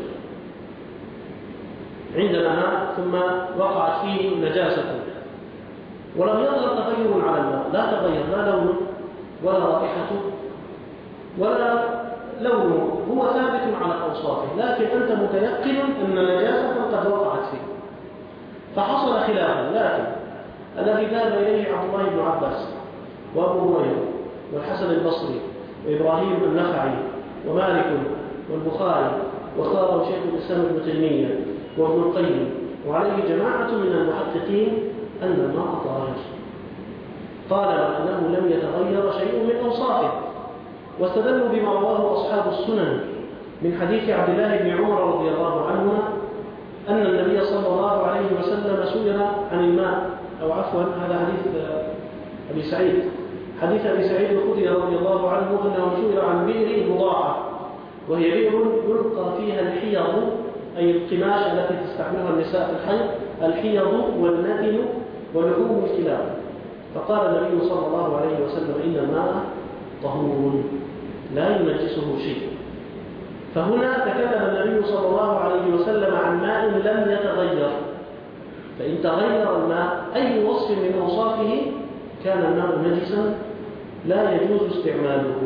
عندنا ماء ثم وقعت فيه نجاسة ولم يظهر تغير على الماء، لا تغير لا لونه ولا رائحته ولا لونه، هو ثابت على أوصافه، لكن أنت متيقن أن نجاسة قد وقعت فيه، فحصل خلافا. لكن الذي ذهب إليه عبد الله بن عباس وأبو هريرة والحسن البصري وإبراهيم النخعي ومالك والبخاري واختاره شيخ الإسلام ابن تيمية وابن القيم وعليه جماعة من المحققين أن الماء طاهر، قال أنه لم يتغير شيء من أوصافه، واستدلوا بما رواه أصحاب السنن من حديث عبد الله بن عمر رضي الله عنهما أن النبي صلى الله عليه وسلم سئل عن الماء، أو عفوا هذا حديث أبي سعيد، حديث أبي سعيد الخدري رضي الله عنه أنه سئل عن بئر بضاعة، وهي بئر يلقى فيها الحيض أي القماش التي تستعملها النساء في الحيض، الحيض والنتن ولحوم الكلاب، فقال النبي صلى الله عليه وسلم إن الماء طهور لا ينجسه شيء. فهنا تكلم النبي صلى الله عليه وسلم عن ماء لم يتغير، فإن تغير الماء أي وصف من أوصافه كان الماء نجسا لا يجوز استعماله.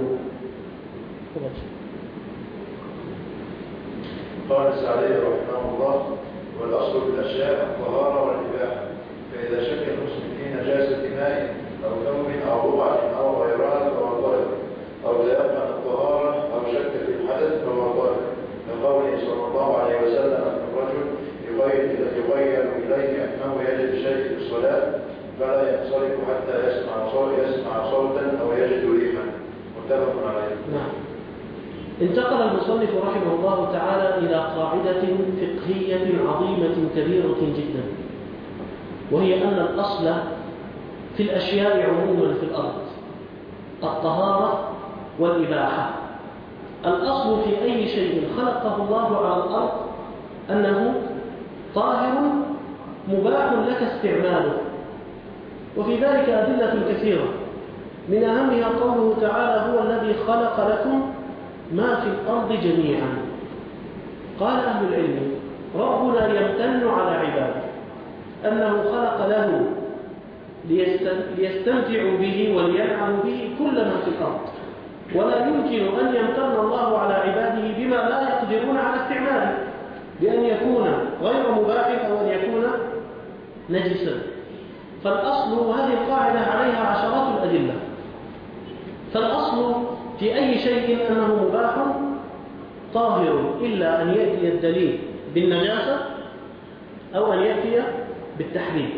قال السعدي رحمه الله: والأصل في الأشياء الطهارة والإباحة، فإذا شك المسلم في نجاسة ماء أو ثوب أو بضعة أو غيرها فهو طاهر، أو تيقن الطهارة أو شك في الحدث فهو طاهر، لقوله صلى الله عليه وسلم: الرجل يخيل إليه أنه يجد شيء في الصلاة فلا ينصرف حتى يسمع صوتا يسمع صوتا أو يجد ريحا، متفق عليه. نعم. انتقل المصنف رحمه الله تعالى إلى قاعدة فقهية عظيمة كبيرة جدا، وهي أن الأصل في الأشياء عموما في الأرض الطهارة والإباحة. الأصل في أي شيء خلقه الله على الأرض أنه طاهر مباح لك استعماله، وفي ذلك أدلة كثيرة، من أهمها قوله تعالى: هو الذي خلق لكم ما في الأرض جميعا. قال أهل العلم: ربنا يمتن على عباده أنه خلق له ليستمتعوا به ولينعموا به كل ما في الأرض، ولا يمكن أن يمتن الله على عباده بما لا يقدرون على استعماله، بأن يكون غير مباح أو أن يكون نجسا. فالأصل، وهذه القاعدة عليها عشرات الأدلة، فالأصل في أي شيء أنه مباح طاهر إلا أن يأتي الدليل بالنجاسة أو أن يأتي بالتحريم.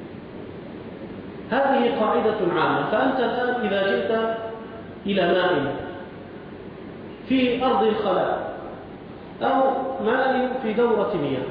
هذه قاعدة عامة. فأنت الآن إذا جئت إلى ماء في أرض الخلاء أو ماء في دورة مياه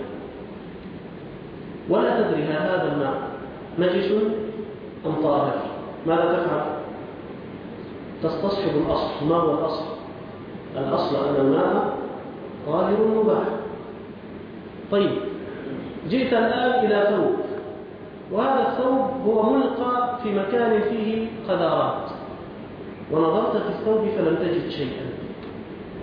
ولا تدري هل هذا الماء نجس أم طاهر، ماذا تفعل؟ تستصحب الأصل. ما هو الأصل؟ الأصل أن الماء طاهر مباح. طيب، جئت الآن إلى ثوب، وهذا الثوب هو ملقى في مكان فيه قذارات، ونظرت في الثوب فلم تجد شيئا،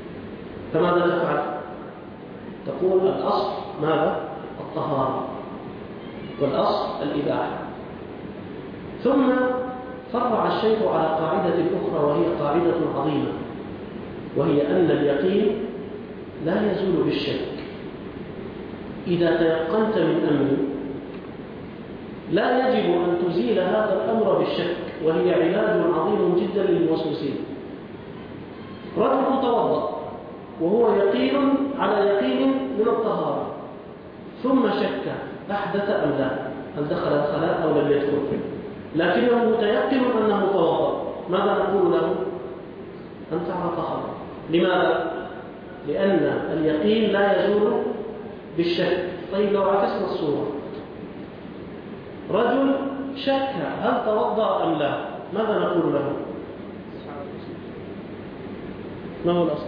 فماذا تفعل؟ تقول الأصل ماذا؟ الطهارة، والأصل الإباحة. ثم فرع الشيخ على قاعدة أخرى وهي قاعدة عظيمة، وهي أن اليقين لا يزول بالشك. إذا تيقنت من أمر لا يجب أن تزيل هذا الأمر بالشك، وهي علاج عظيم جدا للموسوسين. رجل توضأ وهو يقين على يقين من الطهارة، ثم شك أحدث أم لا، هل دخل الخلاء أو لم يدخل، لكنه متيقن أنه توضأ، ماذا نقول له؟ أنت على طهارة. لماذا؟ لأن اليقين لا يزول بالشك. طيب لو عكسنا الصورة، رجل شك هل توضأ أم لا، ماذا نقول له؟ ما هو الأصل؟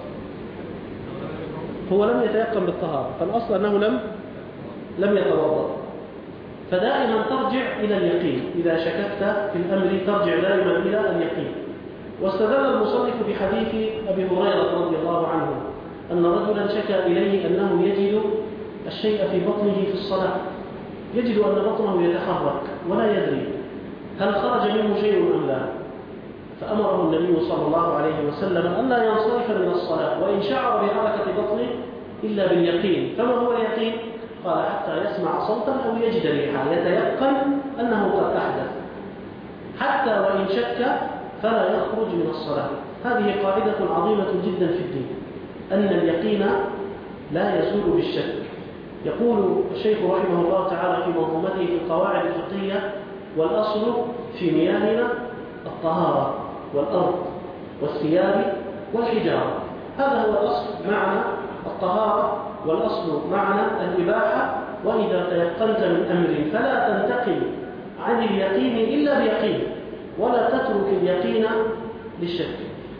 هو لم يتيقن بالطهارة، فالأصل أنه لم لم يتوضأ. فدائما ترجع إلى اليقين، إذا شككت في الأمر ترجع دائما إلى اليقين. واستدل المصنف بحديث أبي هريرة رضي الله عنه أن رجلا شكى إليه أنه يجد الشيء في بطنه في الصلاة، يجد أن بطنه يتحرك ولا يدري هل خرج منه شيء أم لا، فأمره النبي صلى الله عليه وسلم أن لا ينصرف من الصلاة وإن شعر بحركة بطنه إلا باليقين. فما هو اليقين؟ قال حتى يسمع صوتا أو يجد ريحا، يتيقن أنه قد أحدث، حتى وإن شك فلا يخرج من الصلاة. هذه قاعدة عظيمة جدا في الدين، أن اليقين لا يزول بالشك. يقول الشيخ رحمه الله تعالى في منظومته في القواعد الفقهية: والأصل في مياهنا الطهارة والأرض والثياب والحجارة. هذا هو الأصل معنى الطهارة، والأصل معنى الإباحة. وإذا تيقنت من أمر فلا تنتقل عن اليقين إلا بيقين، ولا تترك اليقين للشك.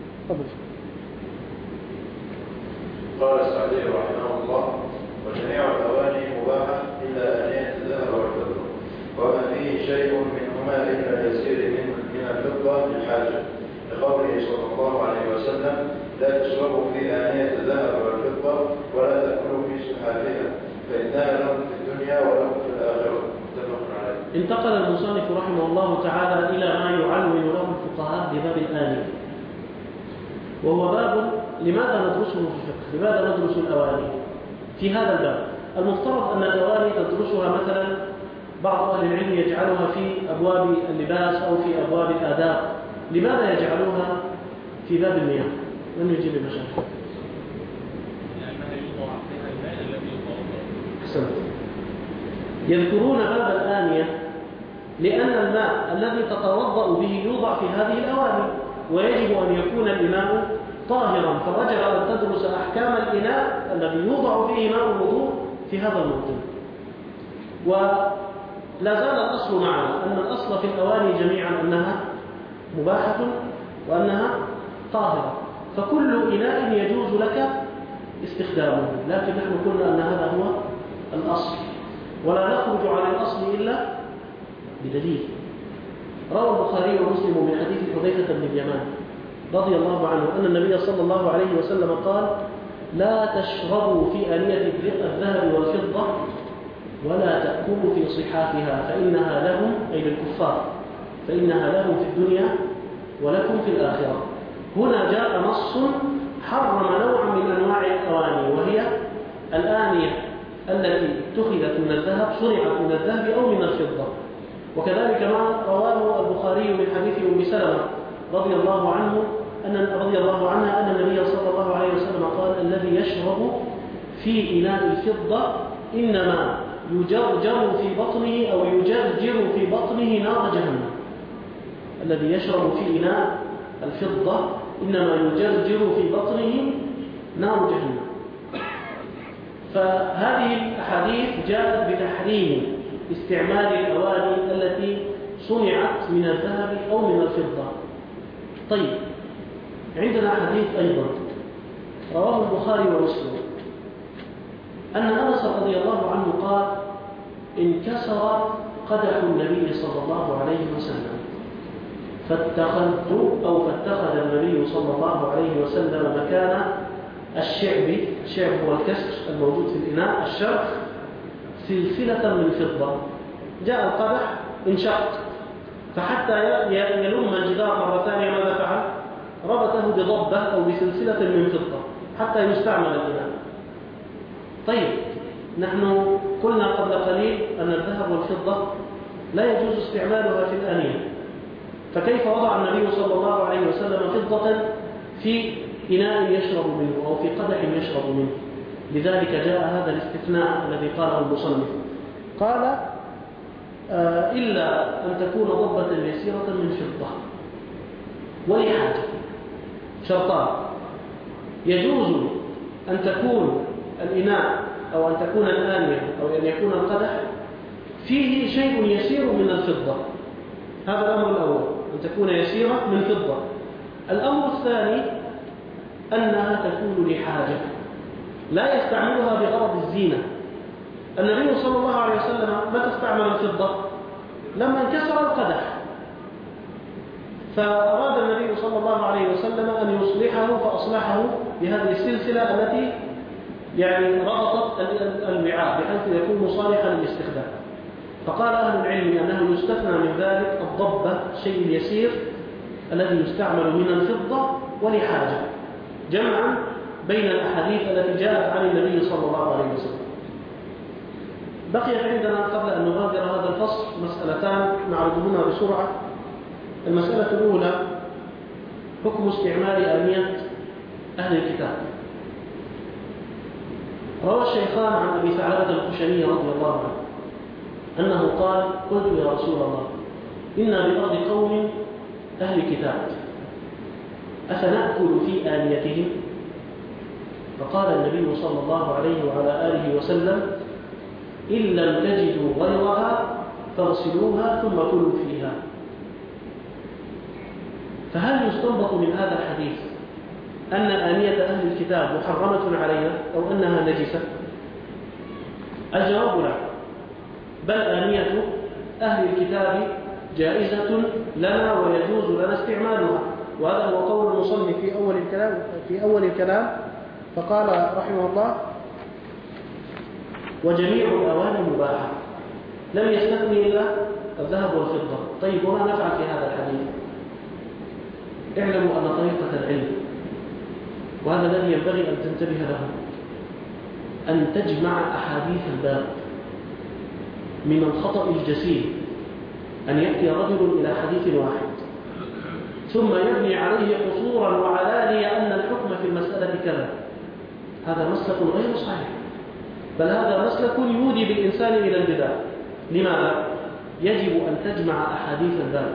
قال السعدي رحمه الله: وجميع الأواني مباحة إلا آنية الذهب والفضة، وما فيه شيء منهما إلا يسير من من الفضة للحاجة، لقوله صلى الله عليه وسلم: لا تشربوا في آنية الذهب والفضة ولا تأكلوا في سحافها فإنها لهم في الدنيا ولهم في الآخرة. متفق عليه. انتقل المصنف رحمه الله تعالى إلى ما يعلم له الفقهاء بباب الآنية، وهو باب لماذا ندرسه في الفقه؟ لماذا ندرس الأواني في هذا الباب؟ المفترض أن الأواني تدرسها مثلا بعض أهل العلم يجعلها في أبواب اللباس أو في أبواب الآداب. لماذا يجعلوها في باب المياه؟ لم يجيب المشاكل. لأنها يوضع فيها الماء الذي يتوضأ. أحسنت. يذكرون باب الآنية لأن الماء الذي تتوضأ به يوضع في هذه الأواني، ويجب أن يكون الإناء طاهرا، فوجب أن تدرس أحكام الإناء الذي يوضع فيه ماء الوضوء في هذا الموطن. ولا زال الأصل معنا أن الأصل في الأواني جميعا أنها مباحة وأنها طاهرة، فكل إناء يجوز لك استخدامه، لكن نحن قلنا أن هذا هو الأصل، ولا نخرج عن الأصل إلا بدليل. روى البخاري ومسلم من حديث حذيفة بن اليمان رضي الله عنه أن النبي صلى الله عليه وسلم قال: لا تشربوا في آنية الذهب والفضة ولا تأكلوا في صحافها فإنها لهم، أي للكفار، فإنها لهم في الدنيا ولكم في الآخرة. هنا جاء نص حرم نوعا من أنواع الأواني، وهي الآنية التي اتخذت من الذهب، صنعت من الذهب أو من الفضة. وكذلك ما رواه البخاري من حديث أم سلمة رضي الله عنه أن رضي الله عنها أن النبي صلى الله عليه وسلم قال: الذي يشرب في إناء الفضة إنما يجرجر في بطنه أو يجرجر في بطنه نار جهنم. الذي يشرب في إناء الفضة إنما يجرجر في بطنه نار جهنم. فهذه الأحاديث جاءت بتحريم استعمال الأواني التي صنعت من الذهب أو من الفضة. طيب، عندنا حديث أيضا رواه البخاري ومسلم أن أنس رضي الله عنه قال: انكسر قدح النبي صلى الله عليه وسلم فاتخذت أو فاتخذ النبي صلى الله عليه وسلم مكان الشعب، الشعب هو الكسر الموجود في الإناء، الشرخ سلسلة من فضة. جاء القدح انشق، فحتى يلم الجدار مرة ثانية ماذا فعل؟ ربطه بضبة أو بسلسلة من فضة حتى يستعمل الإناء. طيب، نحن قلنا قبل قليل أن الذهب والفضة لا يجوز استعمالها في الآنية، فكيف وضع النبي صلى الله عليه وسلم فضة في إناء يشرب منه أو في قدح يشرب منه؟ لذلك جاء هذا الاستثناء الذي قاله المصنف، قال آه إلا أن تكون ضبة يسيرة من فضة ولحاجة. شرطان: يجوز أن تكون الإناء أو أن تكون الآنية أو أن يكون القدح فيه شيء يسير من الفضة، هذا الأمر الأول، أن تكون يسيرة من فضة. الأمر الثاني أنها تكون لحاجة، لا يستعملها بغرض الزينة. النبي صلى الله عليه وسلم متى استعمل الفضة؟ لما انكسر القدح، فأراد النبي صلى الله عليه وسلم أن يصلحه فأصلحه بهذه السلسلة التي يعني ربطت الوعاء بحيث يكون صالحا للاستخدام. فقال أهل العلم أنه يستثنى من ذلك الضبة، الشيء اليسير الذي يستعمل من الفضة ولحاجة، جمعا بين الأحاديث التي جاءت عن النبي صلى الله عليه وسلم. بقيت عندنا قبل أن نغادر هذا الفصل مسألتان نعرضهما بسرعة. المسألة الأولى: حكم استعمال آنية أهل الكتاب. روى الشيخان عن أبي ثعلبة الخشني رضي الله عنه أنه قال: قلت يا رسول الله، إنا بأرض قوم أهل كتاب، أفنأكل في آنيتهم؟ فقال النبي صلى الله عليه وعلى آله وسلم: إن لم تجدوا غيرها فاغسلوها ثم كلوا فيها. فهل يستنبط من هذا الحديث أن آنية أهل الكتاب محرمة علينا أو أنها نجسة؟ الجواب لا، بل آنية أهل الكتاب جائزة لنا ويجوز لنا استعمالها، وهذا هو قول المصنف في أول الكلام في أول الكلام فقال رحمه الله: وجميع الأواني مباحة، لم يستثني إلا الذهب والفضة. طيب، وما نفعل في هذا الحديث؟ اعلموا أن طريقة العلم، وهذا الذي ينبغي أن تنتبه له، أن تجمع أحاديث الباب. من الخطأ الجسيم أن يأتي رجل إلى حديث واحد ثم يبني عليه قصورا وعلانية أن الحكم في المسألة كذا. هذا مسلك غير صحيح، بل هذا مسلك يودي بالإنسان إلى البدع. لماذا؟ يجب أن تجمع أحاديث الباب.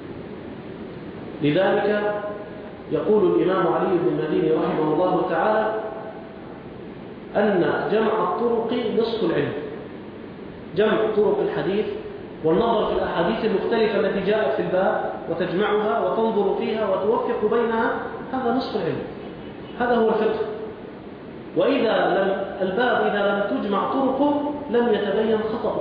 لذلك يقول الإمام علي بن المديني رحمه الله تعالى أن جمع الطرق نصف العلم. جمع طرق الحديث والنظر في الأحاديث المختلفة التي جاءت في الباب وتجمعها وتنظر فيها وتوفق بينها، هذا نصف العلم، هذا هو الفقه. وإذا لم الباب إذا لم تجمع طرقه لم يتبين خطأه.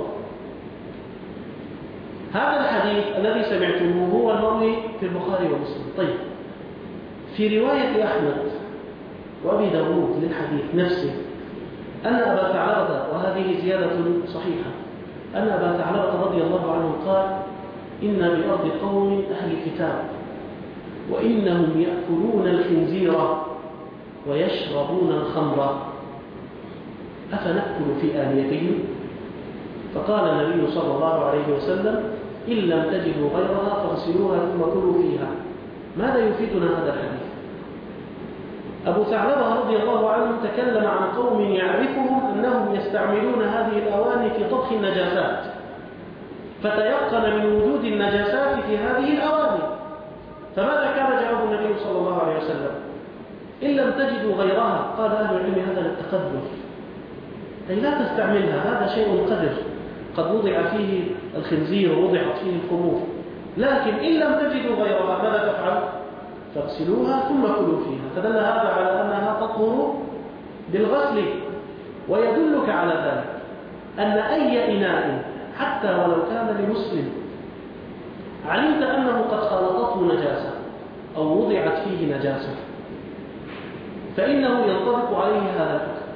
هذا الحديث الذي سمعتموه هو المروي في البخاري ومسلم. طيب، في رواية أحمد وأبي داود للحديث نفسه أن أبا ثعلبة، وهذه زيادة صحيحة، أن أبا ثعلبة رضي الله عنه قال: إن بأرض قوم أهل كتاب وإنهم يأكلون الخنزير ويشربون الخمر، أفنأكل في آنيتهم؟ فقال النبي صلى الله عليه وسلم: إن لم تجدوا غيرها فاغسلوها ثم كلوا فيها. ماذا يفيدنا هذا الحديث؟ أبو ثعلبة رضي الله عنه تكلم عن قوم يعرفهم أنهم يستعملون هذه الأواني في طبخ النجاسات، فتيقن من وجود النجاسات في هذه الأواني. فماذا كان جواب النبي صلى الله عليه وسلم؟ إن لم تجدوا غيرها. قال أهل العلم: هذا للتقدر، أي لا تستعملها، هذا شيء قدر، قد وضع فيه الخنزير ووضعت فيه الخمور. لكن إن لم تجدوا غيرها ماذا تفعل؟ فاغسلوها ثم كلوا فيها. فدل هذا على أنها تطهر بالغسل. ويدلك على ذلك أن أي إناء حتى ولو كان لمسلم علمت أنه قد خلطته نجاسة أو وضعت فيه نجاسة، فإنه ينطبق عليه هذا الحكم،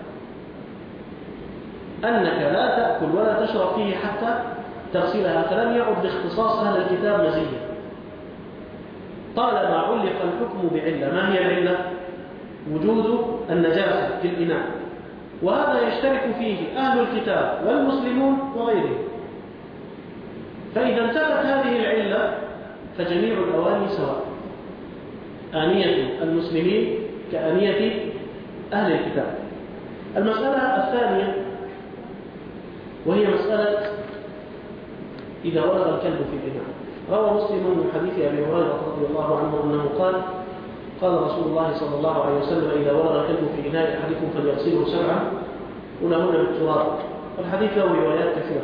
أنك لا تأكل ولا تشرب فيه حتى تغسلها، فلم يعد لاختصاص أهل الكتاب مزية طالما علق الحكم بعلة. ما هي العلة؟ وجود النجاسة في الإناء، وهذا يشترك فيه أهل الكتاب والمسلمون وغيرهم. فإذا انتفت هذه العلة فجميع الأواني سواء، آنية المسلمين كآنية أهل الكتاب. المسألة الثانية وهي مسألة إذا ولغ الكلب في الإناء. روى مسلم من حديث أبي هريرة رضي الله عنه أنه قال قال رسول الله صلى الله عليه وسلم: إذا ولغ الكلب في إناء أحدكم فليغسله سبعا أولاهن بالتراب. والحديث له روايات كثيرة.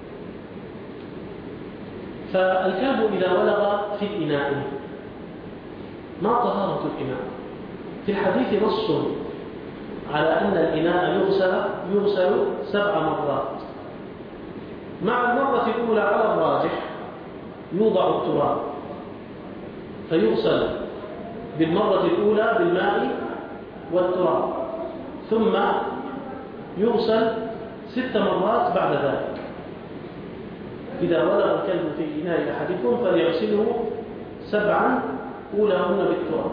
فالكلب إذا ولغ في الإناء ما طهارة الإناء؟ في الحديث نص على أن الإناء يغسل يغسل سبع مرات. مع المرة الأولى على الراجح يوضع التراب فيغسل بالمرة الأولى بالماء والتراب، ثم يغسل ست مرات بعد ذلك. إذا ولغ الكلب في إناء أحدكم فليغسله سبعا أولاهن بالتراب.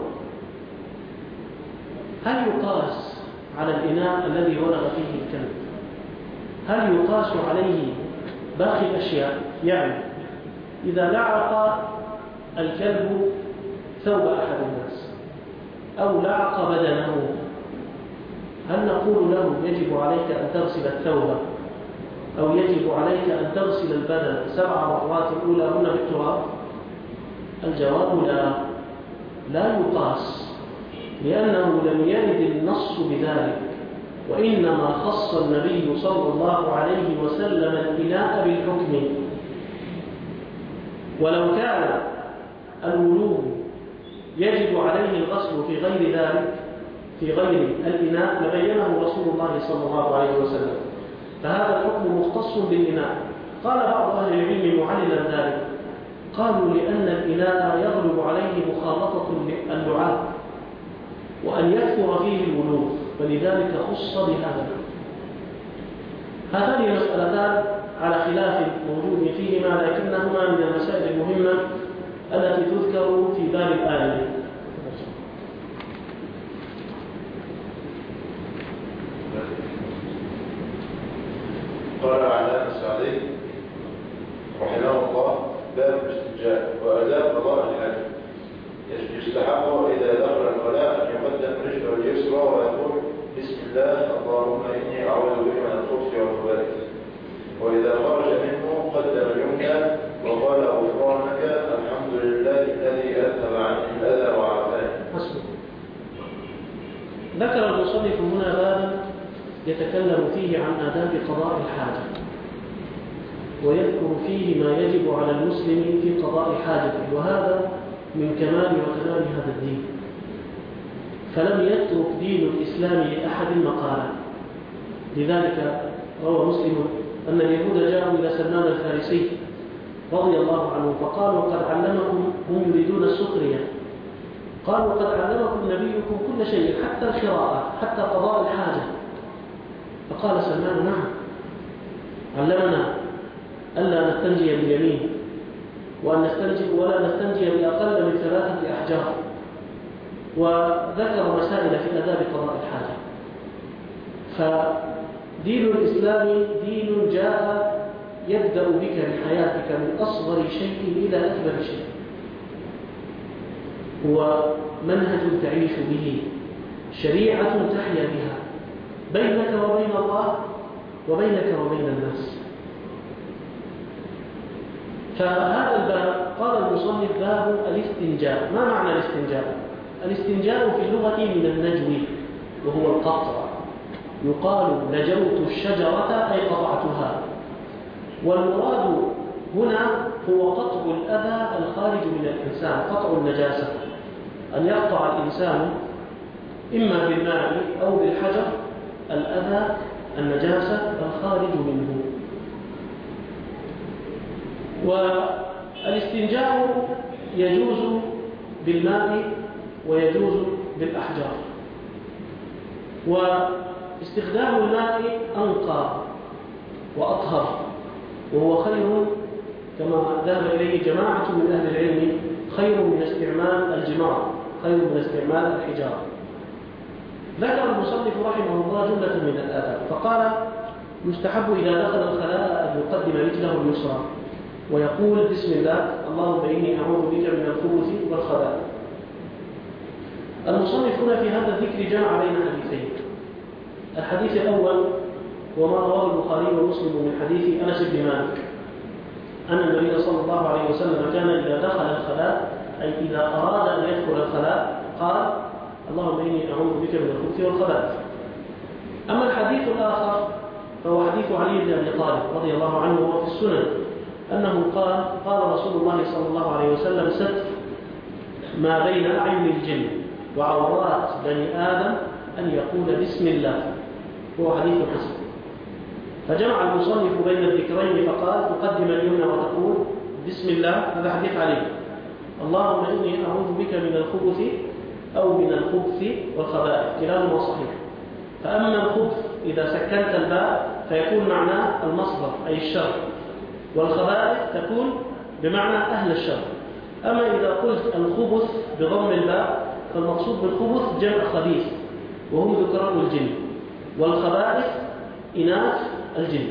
هل يقاس على الإناء الذي ولغ فيه الكلب؟ هل يقاس عليه باقي الأشياء؟ يعني إذا لعق الكلب ثوب أحد الناس أو لعق بدنه، هل نقول له يجب عليك أن تغسل الثوب أو يجب عليك أن تغسل البدن سبع مرات أولاهن بالتراب؟ الجواب لا، لا يقاس، لأنه لم يرد النص بذلك، وإنما خص النبي صلى الله عليه وسلم الإناء بالحكم. ولو كان الولوغ يجب عليه الغسل في غير ذلك في غير الإناء لبينه رسول الله صلى الله عليه وسلم، فهذا الحكم مختص بالإناء. قال بعض أهل العلم معللا ذلك، قالوا لأن الإناء يغلب عليه مخالطة اللعاب وأن يكثر فيه الولوغ، فلذلك خص بهذا. هاتان مسألتان على خلاف موجود فيهما، لكنهما من المسائل المهمة التي تذكر في باب الآية. قال علامة السعدي رحمه الله: باب الاستنجاء وآداب قضاء الحاجة. يستحق إذا دخل الخلاء أن يقدم رجله اليسرى ويقول: بسم الله اللهم إني أعوذ بك من الخبث والخبائث. وإذا خرج منه قدم اليمنى وقال: غفرانك الحمد لله الذي أذهب عني الأذى وعافاني. ذكر المصنف هنا بابا يتكلم فيه عن آداب قضاء الحاجة، ويذكر فيه ما يجب على المسلم في قضاء حاجته، وهذا من كمال وتمام هذا الدين. فلم يترك دين الإسلام لأحد مقالا. لذلك روى مسلم أن اليهود جاءوا إلى سلمان الفارسي رضي الله عنه فقالوا: قد علمكم، هم يريدون السخرية، قالوا: قد علمكم نبيكم كل شيء حتى القراءة حتى قضاء الحاجة. فقال سلمان: نعم، علمنا ألا نستنجي باليمين، وأن نستنجي ولا نستنجي بأقل من ثلاثة أحجار، وذكر مسائل في آداب قضاء الحاجة. فدين الإسلام دين جاء يبدأ بك بحياتك من أصغر شيء إلى أكبر شيء، هو منهج تعيش به، شريعة تحيا بها بينك وبين الله وبينك وبين الناس. فهذا الباب قال المصنف: باب الاستنجاء. ما معنى الاستنجاء؟ الاستنجاء في اللغة من النجو، وهو القطع. يقال نجوت الشجرة أي قطعتها، والمراد هنا هو قطع الأذى الخارج من الإنسان، قطع النجاسة، أن يقطع الإنسان إما بالماء أو بالحجر الأذى النجاسة الخارج منه. والاستنجاء يجوز بالماء ويجوز بالأحجار. واستخدام الماء أنقى وأطهر، وهو خير كما ذهب إليه جماعة من أهل العلم، خير من استعمال الجمار، خير من استعمال الحجارة. ذكر المصنف رحمه الله جملة من الآداب، فقال: يستحب إذا دخل الخلاء أن يقدم رجله اليسرى ويقول: بسم الله، اللهم إني أعوذ بك من الخبث والخبائث. المصنف هنا في هذا الذكر جمع بين حديثين. الحديث الأول وما رواه البخاري ومسلم من حديث أنس بن مالك أن النبي صلى الله عليه وسلم كان إذا دخل الخلاء، أي إذا أراد أن يدخل الخلاء، قال: اللهم إني أعوذ بك من الخبث والخبائث. أما الحديث الآخر فهو حديث علي بن أبي طالب رضي الله عنه وفي السنن أنه قال: قال رسول الله صلى الله عليه وسلم: ستر ما بين أعين الجن وعورات بني آدم أن يقول بسم الله. هو حديث حسن. فجمع المصنف بين الذكرين فقال: تقدم اليمنى وتقول بسم الله، هذا حديث علي، اللهم إني أعوذ بك من الخبث أو من الخبث والخبائث، كلاهما صحيح. فأما الخبث إذا سكنت الباء فيكون معناه المصدر أي الشر، والخبائث تكون بمعنى أهل الشر. أما إذا قلت الخبث بضم الباء فالمقصود بالخبث جمع خبيث وهم ذكران الجن، والخبائث إناث الجن.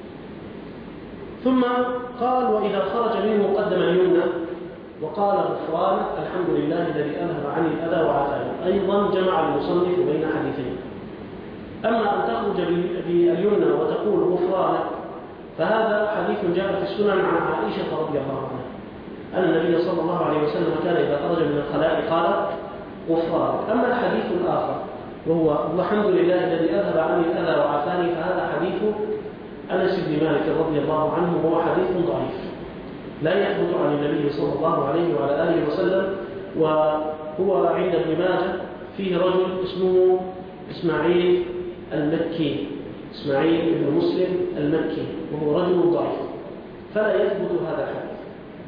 ثم قال: وإذا خرج منه قدم اليمنى وقال: غفرانك الحمد لله الذي أذهب عني الأذى وعافاني. أيضا جمع المصنف بين حديثين. أما أن تخرج باليمنى وتقول غفرانك فهذا حديث جاء في السنن عن عائشة رضي الله عنها أن النبي صلى الله عليه وسلم كان إذا خرج من الخلاء قال: غفرانك. أما الحديث الآخر وهو الحمد لله الذي أذهب عني الأذى وعافاني، فهذا حديث أنس بن مالك رضي الله عنه، وهو حديث ضعيف لا يثبت عن النبي صلى الله عليه وعلى آله وسلم. وهو عند ابن ماجه فيه رجل اسمه إسماعيل المكي، إسماعيل بن مسلم المكي، وهو رجل ضعيف، فلا يثبت هذا الحديث.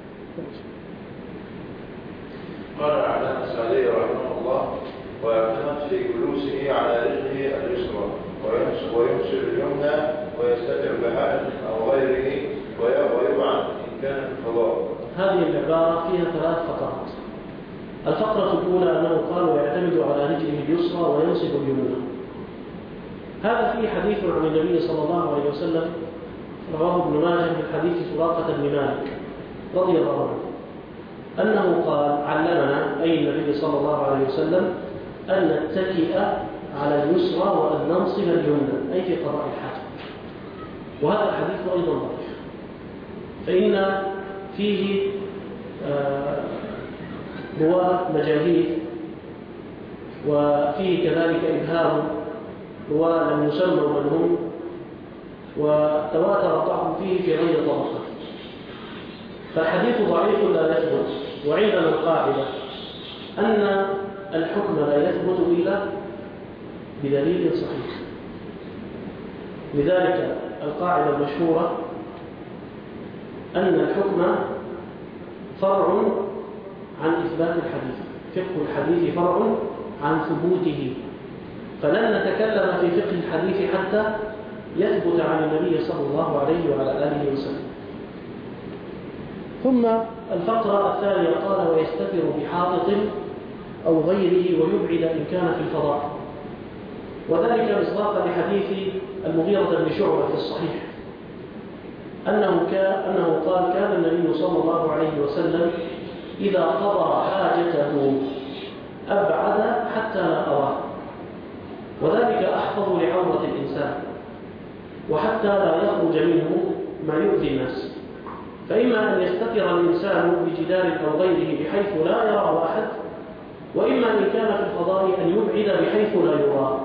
قال العلامة السعدي رحمه الله: ويعتمد في جلوسه على رجله اليسرى وينشر اليمنى ويستتر بحائط أو غيره ويبعد إن كان في الفضاء. هذه العبارة فيها ثلاث فقرات. الفقرة الأولى أنه قال: ويعتمد على رجله اليسرى وينصب اليمنى. هذا فيه حديث عن النبي صلى الله عليه وسلم رواه ابن ماجه من حديث سراقة بن مالك رضي الله عنه أنه قال: علمنا أي النبي صلى الله عليه وسلم أن نتكئ على اليسرى وأن ننصب اليمنى، أي في قضاء الحاجة. وهذا الحديث أيضا ضعيف، فإن فيه رواة مجاهيل، وفيه كذلك إبهام رواة لم يسموا من هم، وتواتر الضعف فيه في غير طبقة، فالحديث ضعيف لا يثبت. وعندنا القاعدة أن الحكم لا يثبت إلا بدليل صحيح. لذلك القاعدة المشهورة أن الحكم فرع عن إثبات الحديث، فقه الحديث فرع عن ثبوته، فلن نتكلم في فقه الحديث حتى يثبت عن النبي صلى الله عليه وعلى آله وسلم. ثم الفقرة الثانية قال: ويستتر بحائط أو غيره ويبعد إن كان في الفضاء، وذلك مصداقا لحديث المغيرة بن شعبة في الصحيح أنه, كان أنه قال: كان النبي صلى الله عليه وسلم إذا قضى حاجته أبعد حتى لا أراه، وذلك أحفظ لعورة الإنسان وحتى لا يخرج منه ما يؤذي الناس. فإما أن يستتر الإنسان بجدار أو غيره بحيث لا يرى أحد، وإما أن كان في الفضاء أن يبعد بحيث لا يرى.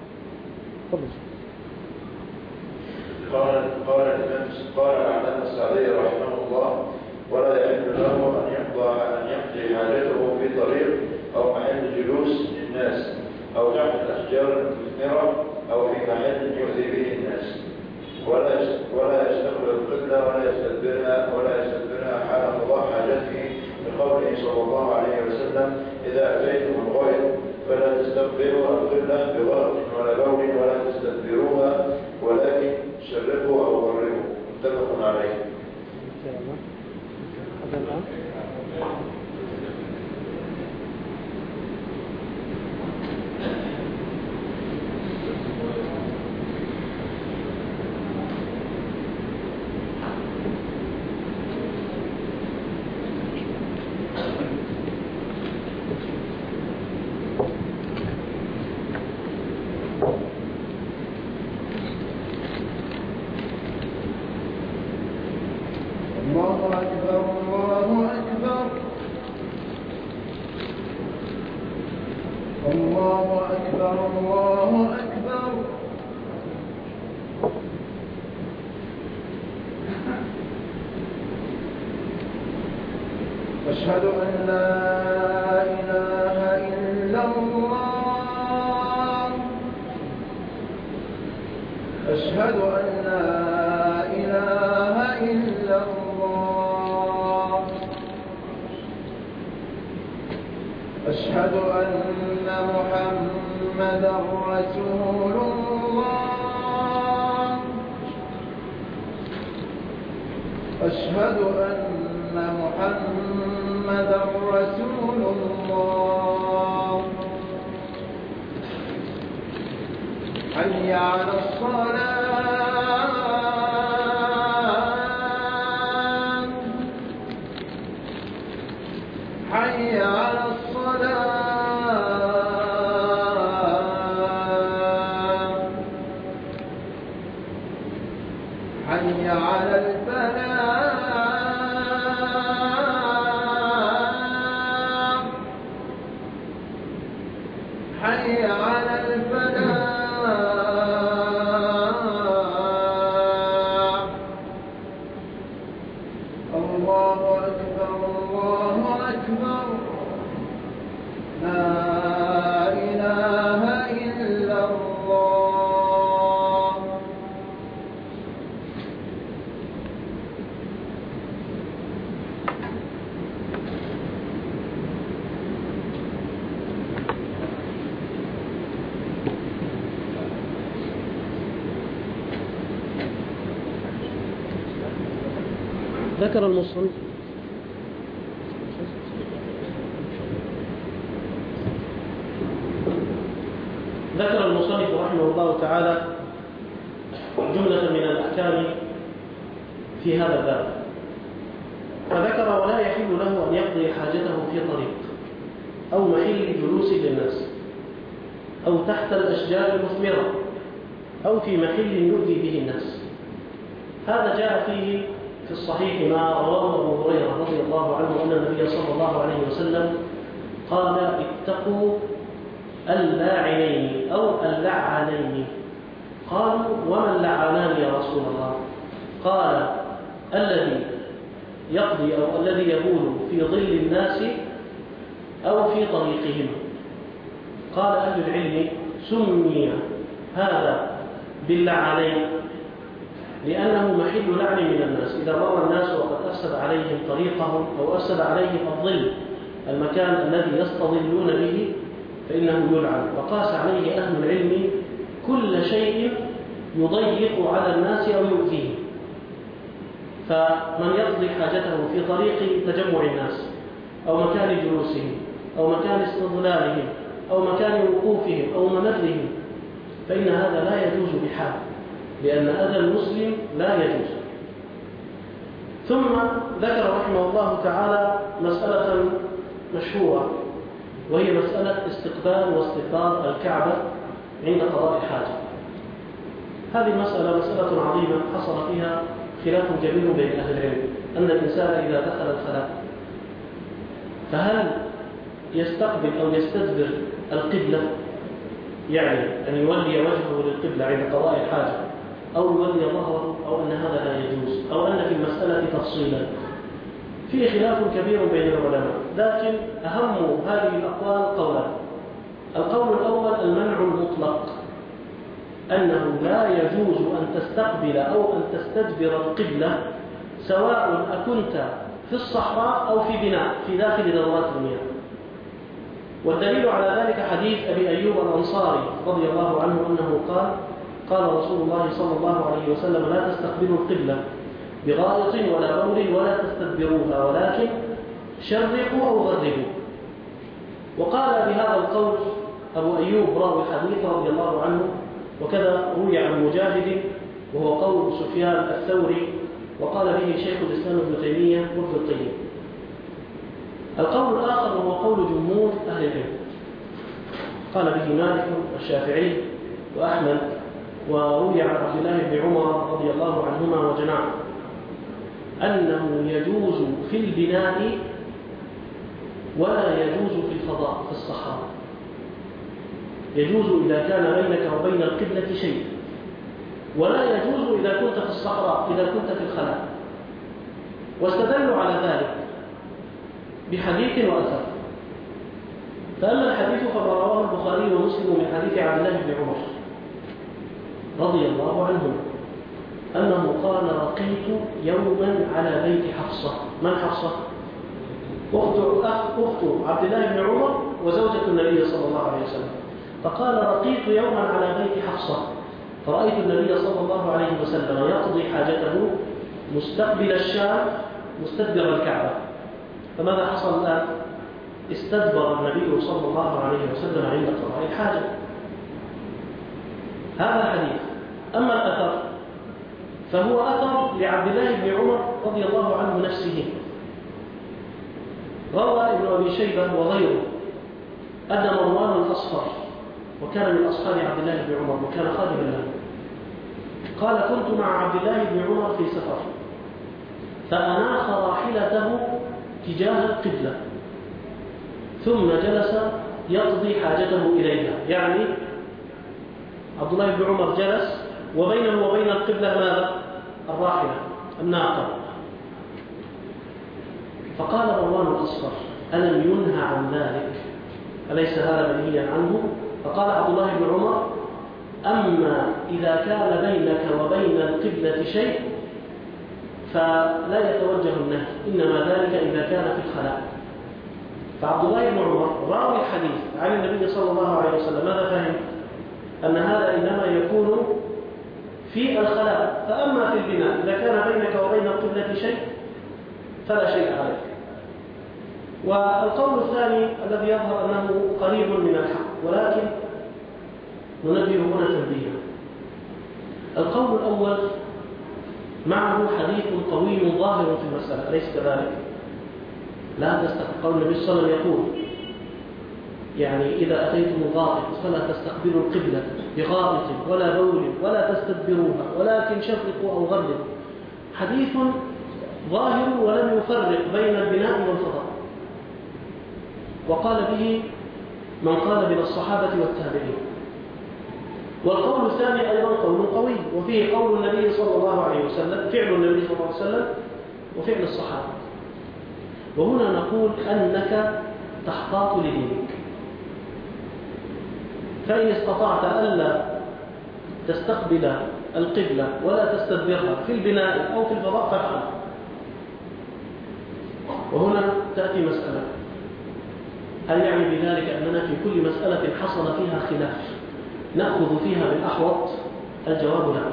قال قال الإمام قال العلامة السعدي رحمه الله: ولا يحل له أن يقضى أن يقضي حاجته في طريق أو محل جلوس الناس أو تحت الأشجار المثمرة أو في محل يؤذي به الناس، ولا ولا يستقبل القبلة ولا يستدبرها ولا يستدبرها حال قضاء حاجته، لقوله صلى الله عليه وسلم: إذا أتيتم الغائط فلا تستقبلوا تستقبلوا القبلة بغرض ولا بول ولا تستدبروها ولكن شرقوا أو غربوا. متفق عليه. أشهد أن لا إله إلا الله أشهد أن لا إله إلا الله أشهد أن محمدا رسول الله أشهد أن محمدا رسول الله حي على الصلاة حي على الصلاة حي على الفلاح حي على الفلاح الله أكبر الله أكبر لا إله إلا الله. ذكر المصنف ذكر المصنف رحمه الله تعالى جملة من الأحكام في هذا الباب، فذكر ولا يحل له أن يقضي حاجته في طريق أو محل جلوس للناس أو تحت الأشجار المثمرة أو في محل يؤذي به الناس. هذا جاء فيه في الصحيح ما رواه أبو هريرة رضي الله عنه أن النبي صلى الله عليه وسلم قال اتقوا اللاعنين أو اللعنين. قالوا وما اللعنان يا رسول الله؟ قال الذي يقضي أو الذي يبول في ظل الناس أو في طريقهم. قال أهل العلم سمي هذا باللعنين لأنه محل لعن من الناس، إذا مر الناس وقد أفسد عليهم طريقهم أو أفسد عليهم الظل المكان الذي يستظلون به فإنه يلعن. وقاس عليه أهل العلم كل شيء يضيق على الناس أو يؤذيهم، فمن يقضي حاجته في طريق تجمع الناس أو مكان جلوسهم أو مكان استظلالهم أو مكان وقوفهم أو ممرهم فإن هذا لا يجوز بحال، لأن أذى المسلم لا يجوز. ثم ذكر رحمه الله تعالى مسألة مشهورة وهي مسألة استقبال واستقبال الكعبة عند قضاء الحاجة. هذه المسألة مسألة عظيمة حصل فيها خلاف كبير بين أهل العلم، أن الإنسان إذا دخل الخلاء فهل يستقبل أو يستدبر القبلة، يعني أن يولي وجهه للقبلة عند قضاء الحاجة أو يولي ظهره، أو أن هذا لا يجوز، أو أن في المسألة تفصيلا. فيه خلاف كبير بين العلماء، لكن أهم هذه الأقوال قولان. القول الأول المنع المطلق، أنه لا يجوز أن تستقبل أو أن تستدبر القبلة سواء أكنت في الصحراء أو في بناء في داخل دورات المياه. والدليل على ذلك حديث أبي أيوب الأنصاري رضي الله عنه أنه قال قال رسول الله صلى الله عليه وسلم لا تستقبلوا القبلة بغائط ولا بول ولا تستدبروها ولكن شرقوا أو غربوا. وقال بهذا القول أبو أيوب راوي الحديث رضي الله عنه، وكذا روي عن مجاهد وهو قول سفيان الثوري، وقال به شيخ الإسلام ابن تيمية وابن القيم. القول الآخر وهو قول جمهور أهل العلم، قال به مالك والشافعي وأحمد، وروي عن عبد الله بن عمر رضي الله عنهما وجماعة أنه يجوز في البناء ولا يجوز في الفضاء في الصحراء. يجوز إذا كان بينك وبين القبلة شيء، ولا يجوز إذا كنت في الصحراء إذا كنت في الخلاء. واستدلوا على ذلك بحديث وأثر. فأما الحديث فما رواه البخاري ومسلم من حديث عبد الله بن عمر رضي الله عنه أنه قال رقيت يوما على بيت حفصة. من حفصة؟ أخت أخت عبد الله بن عمر وزوجة النبي صلى الله عليه وسلم. فقال رقيت يوما على بيت حفصة فرأيت النبي صلى الله عليه وسلم يقضي حاجته مستقبل الشام مستدبر الكعبة. فماذا حصل الآن؟ استدبر النبي صلى الله عليه وسلم عند قضاء الحاجة. هذا الحديث. أما الأثر فهو أثر لعبد الله بن عمر رضي الله عنه نفسه. روى ابن أبي شيبة وغيره أن مروان الأصفر، وكان من أصحاب عبد الله بن عمر وكان خادما له، قال كنت مع عبد الله بن عمر في سفر فأناخ راحلته تجاه القبلة ثم جلس يقضي حاجته إليها. يعني عبد الله بن عمر جلس وبينه وبين القبلة ماذا؟ الراحلة الناقة. فقال مروان الأصفر ألم ينهى عن ذلك؟ أليس هذا منهيا عنه؟ فقال عبد الله بن عمر أما إذا كان بينك وبين القبلة شيء فلا يتوجه النهي، إنما ذلك إذا كان في الخلاء. فعبد الله بن عمر راوي الحديث عن النبي صلى الله عليه وسلم ماذا فهم؟ أن هذا إنما يكون في الخلاء، فأما في البناء إذا كان بينك وبين القبلة شيء فلا شيء عليك. والقول الثاني الذي يظهر أنه قريب من الحق، ولكن ننبه هنا تنبيها. القول الأول معه حديث قوي ظاهر في المسألة، أليس كذلك؟ لا تستقبلوا، النبي صلى الله عليه وسلم يقول يعني إذا أتيتم الغائط فلا تستقبلوا القبلة بغائط ولا بول ولا تستدبروها ولكن شرقوا أو غربوا. حديث ظاهر ولم يفرق بين البناء والفضاء، وقال به من قال من الصحابة والتابعين. والقول الثاني أيضا قول قوي وفيه قول النبي صلى الله عليه وسلم، فعل النبي صلى الله عليه وسلم وفعل الصحابة. وهنا نقول أنك تحتاط لدينك، فإن استطعت ألا تستقبل القبلة ولا تستدبرها في البناء أو في الفضاء فافعل. وهنا تأتي مسألة، هل يعني بذلك أننا في كل مسألة حصل فيها خلاف نأخذ فيها بالأحوط؟ الجواب لا،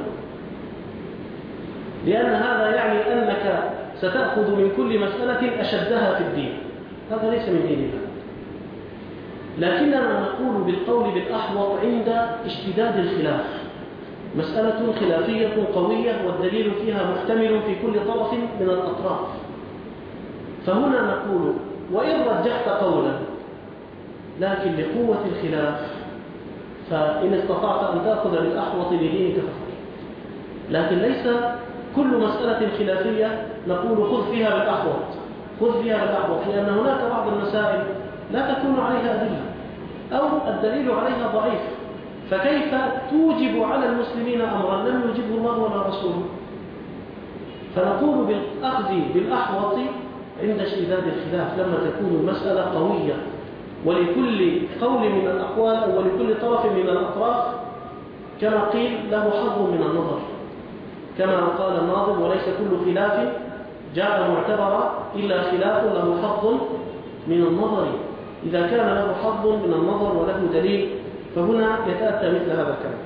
لأن هذا يعني أنك ستأخذ من كل مسألة أشدها في الدين، هذا ليس من دين الله. لكننا نقول بالقول بالأحوط عند اشتداد الخلاف، مسألة خلافية قوية والدليل فيها محتمل في كل طرف من الأطراف. فهنا نقول وإن رجحت قولا لكن لقوة الخلاف فإن استطعت أن تأخذ بالأحوط لدينك فخر. لكن ليس كل مسألة خلافية نقول خذ فيها بالأحوط خذ فيها بالأحوط، لأن هناك بعض المسائل لا تكون عليها أدلة أو الدليل عليها ضعيف، فكيف توجب على المسلمين أمرا لم يوجبه الله ولا رسوله؟ فنقول بالأخذ بالأحوط عند اشتداد الخلاف لما تكون المسألة قوية ولكل قول من الأقوال أو ولكل طرف من الأطراف كما قيل له حظ من النظر، كما قال الناظم وليس كل خلاف جاء معتبرا إلا خلاف له حظ من النظر. إذا كان له حظ من النظر وله دليل، فهنا يتأتى مثل هذا الكلام.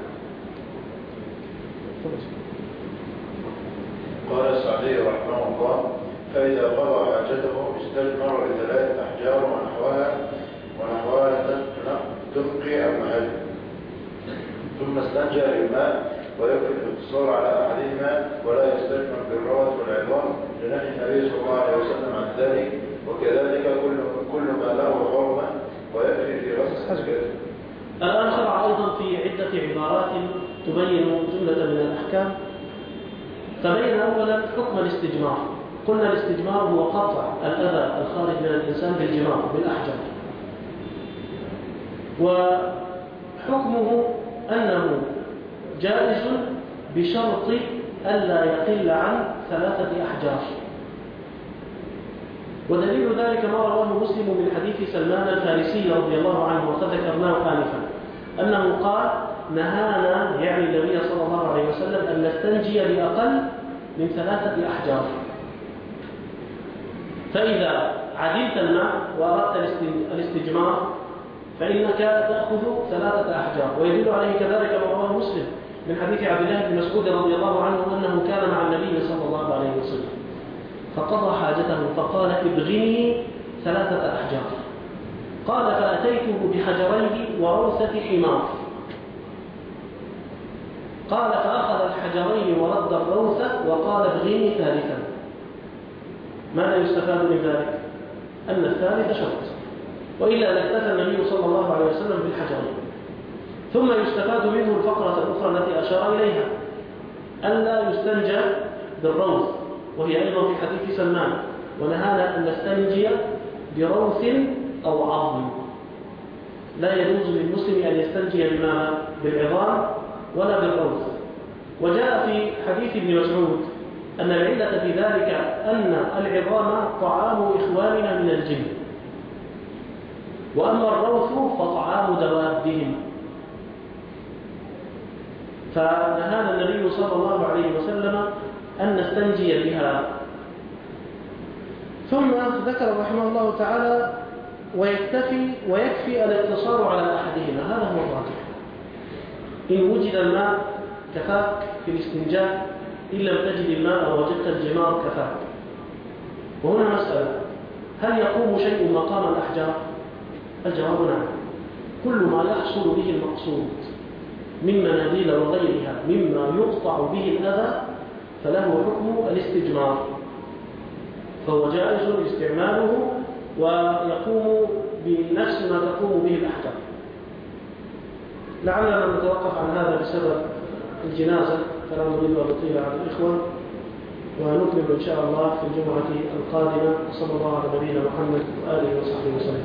قال السعدي رحمه الله: فإذا قضى حاجته استجمر بثلاث أحجار ونحوها ونحوها تنقي المحل، ثم استنجى بالماء، ويكفي الاقتصار على أحدهما ولا يستجمر بالروث والعظام لنهي النبي صلى الله عليه وسلم عن ذلك، وكذلك كل كل ما له حرمة، ويكفي في غسل السجاد. الآن شرع أيضا في عدة عبارات تبين جملة من الأحكام. فبين أولا حكم الاستجمار. قلنا الاستجمار هو قطع الأذى الخارج من الإنسان بالجمار بالأحجار، وحكمه أنه جائز بشرط ألا يقل عن ثلاثة أحجار. ودليل ذلك ما رواه مسلم من حديث سلمان الفارسي رضي الله عنه وقد ذكرناه آنفا، أنه قال: نهانا، يعني النبي صلى الله عليه وسلم، أن نستنجي بأقل من ثلاثة أحجار. فإذا عدلت الماء وأردت الاستجمار فإنك تأخذ ثلاثة أحجار. ويدل عليه كذلك ما رواه مسلم من حديث عبد الله بن مسعود رضي الله عنه أنه كان مع النبي صلى الله عليه وسلم فقضى حاجته فقال: ابغني ثلاثة أحجار. قال: فأتيته بحجرين وروثة حمار. قال: فأخذ الحجرين ورد الروثة وقال: ابغني ثالثا. ماذا يستفاد من ذلك؟ أن الثالث شرط، وإلا لاكتفى النبي صلى الله عليه وسلم بالحجرين. ثم يستفاد منه الفقرة الأخرى التي أشار إليها، ألا يستنجى بالروث، وهي أيضا في حديث سلمان: ونهانا أن نستنجي بروث أو عظم. لا يجوز للمسلم أن يستنجي بما بالعظام ولا بالروث. وجاء في حديث ابن مسعود أن العلة في ذلك أن العظام طعام إخواننا من الجن، وأما الروث فطعام دوابهم. فنهانا النبي صلى الله عليه وسلم أن نستنجي بها. ثم ذكر رحمه الله تعالى: ويكتفي ويكفي الاقتصار على أحدهما. هذا هو الراجح. إن وجد الماء كفاك في الاستنجاء، إن لم تجد الماء ووجدت الجمار كفاك. وهنا مسألة: هل يقوم شيء مقام الأحجار؟ الجواب نعم. كل ما يحصل به المقصود من مناديل وغيرها مما يقطع به الأذى فله حكم الاستجمار، فهو جائز استعماله ويقوم بنفس ما تقوم به الأحجار. لعلنا نتوقف عن هذا بسبب الجنازة، فلا نريد أن نطيل على الإخوة، ونكمل إن شاء الله في الجمعة القادمة. وصلى الله على نبينا محمد وآله وصحبه وسلم.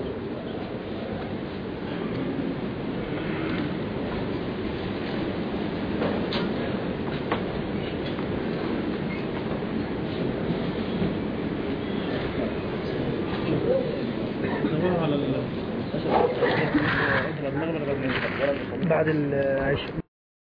بعد العشاء.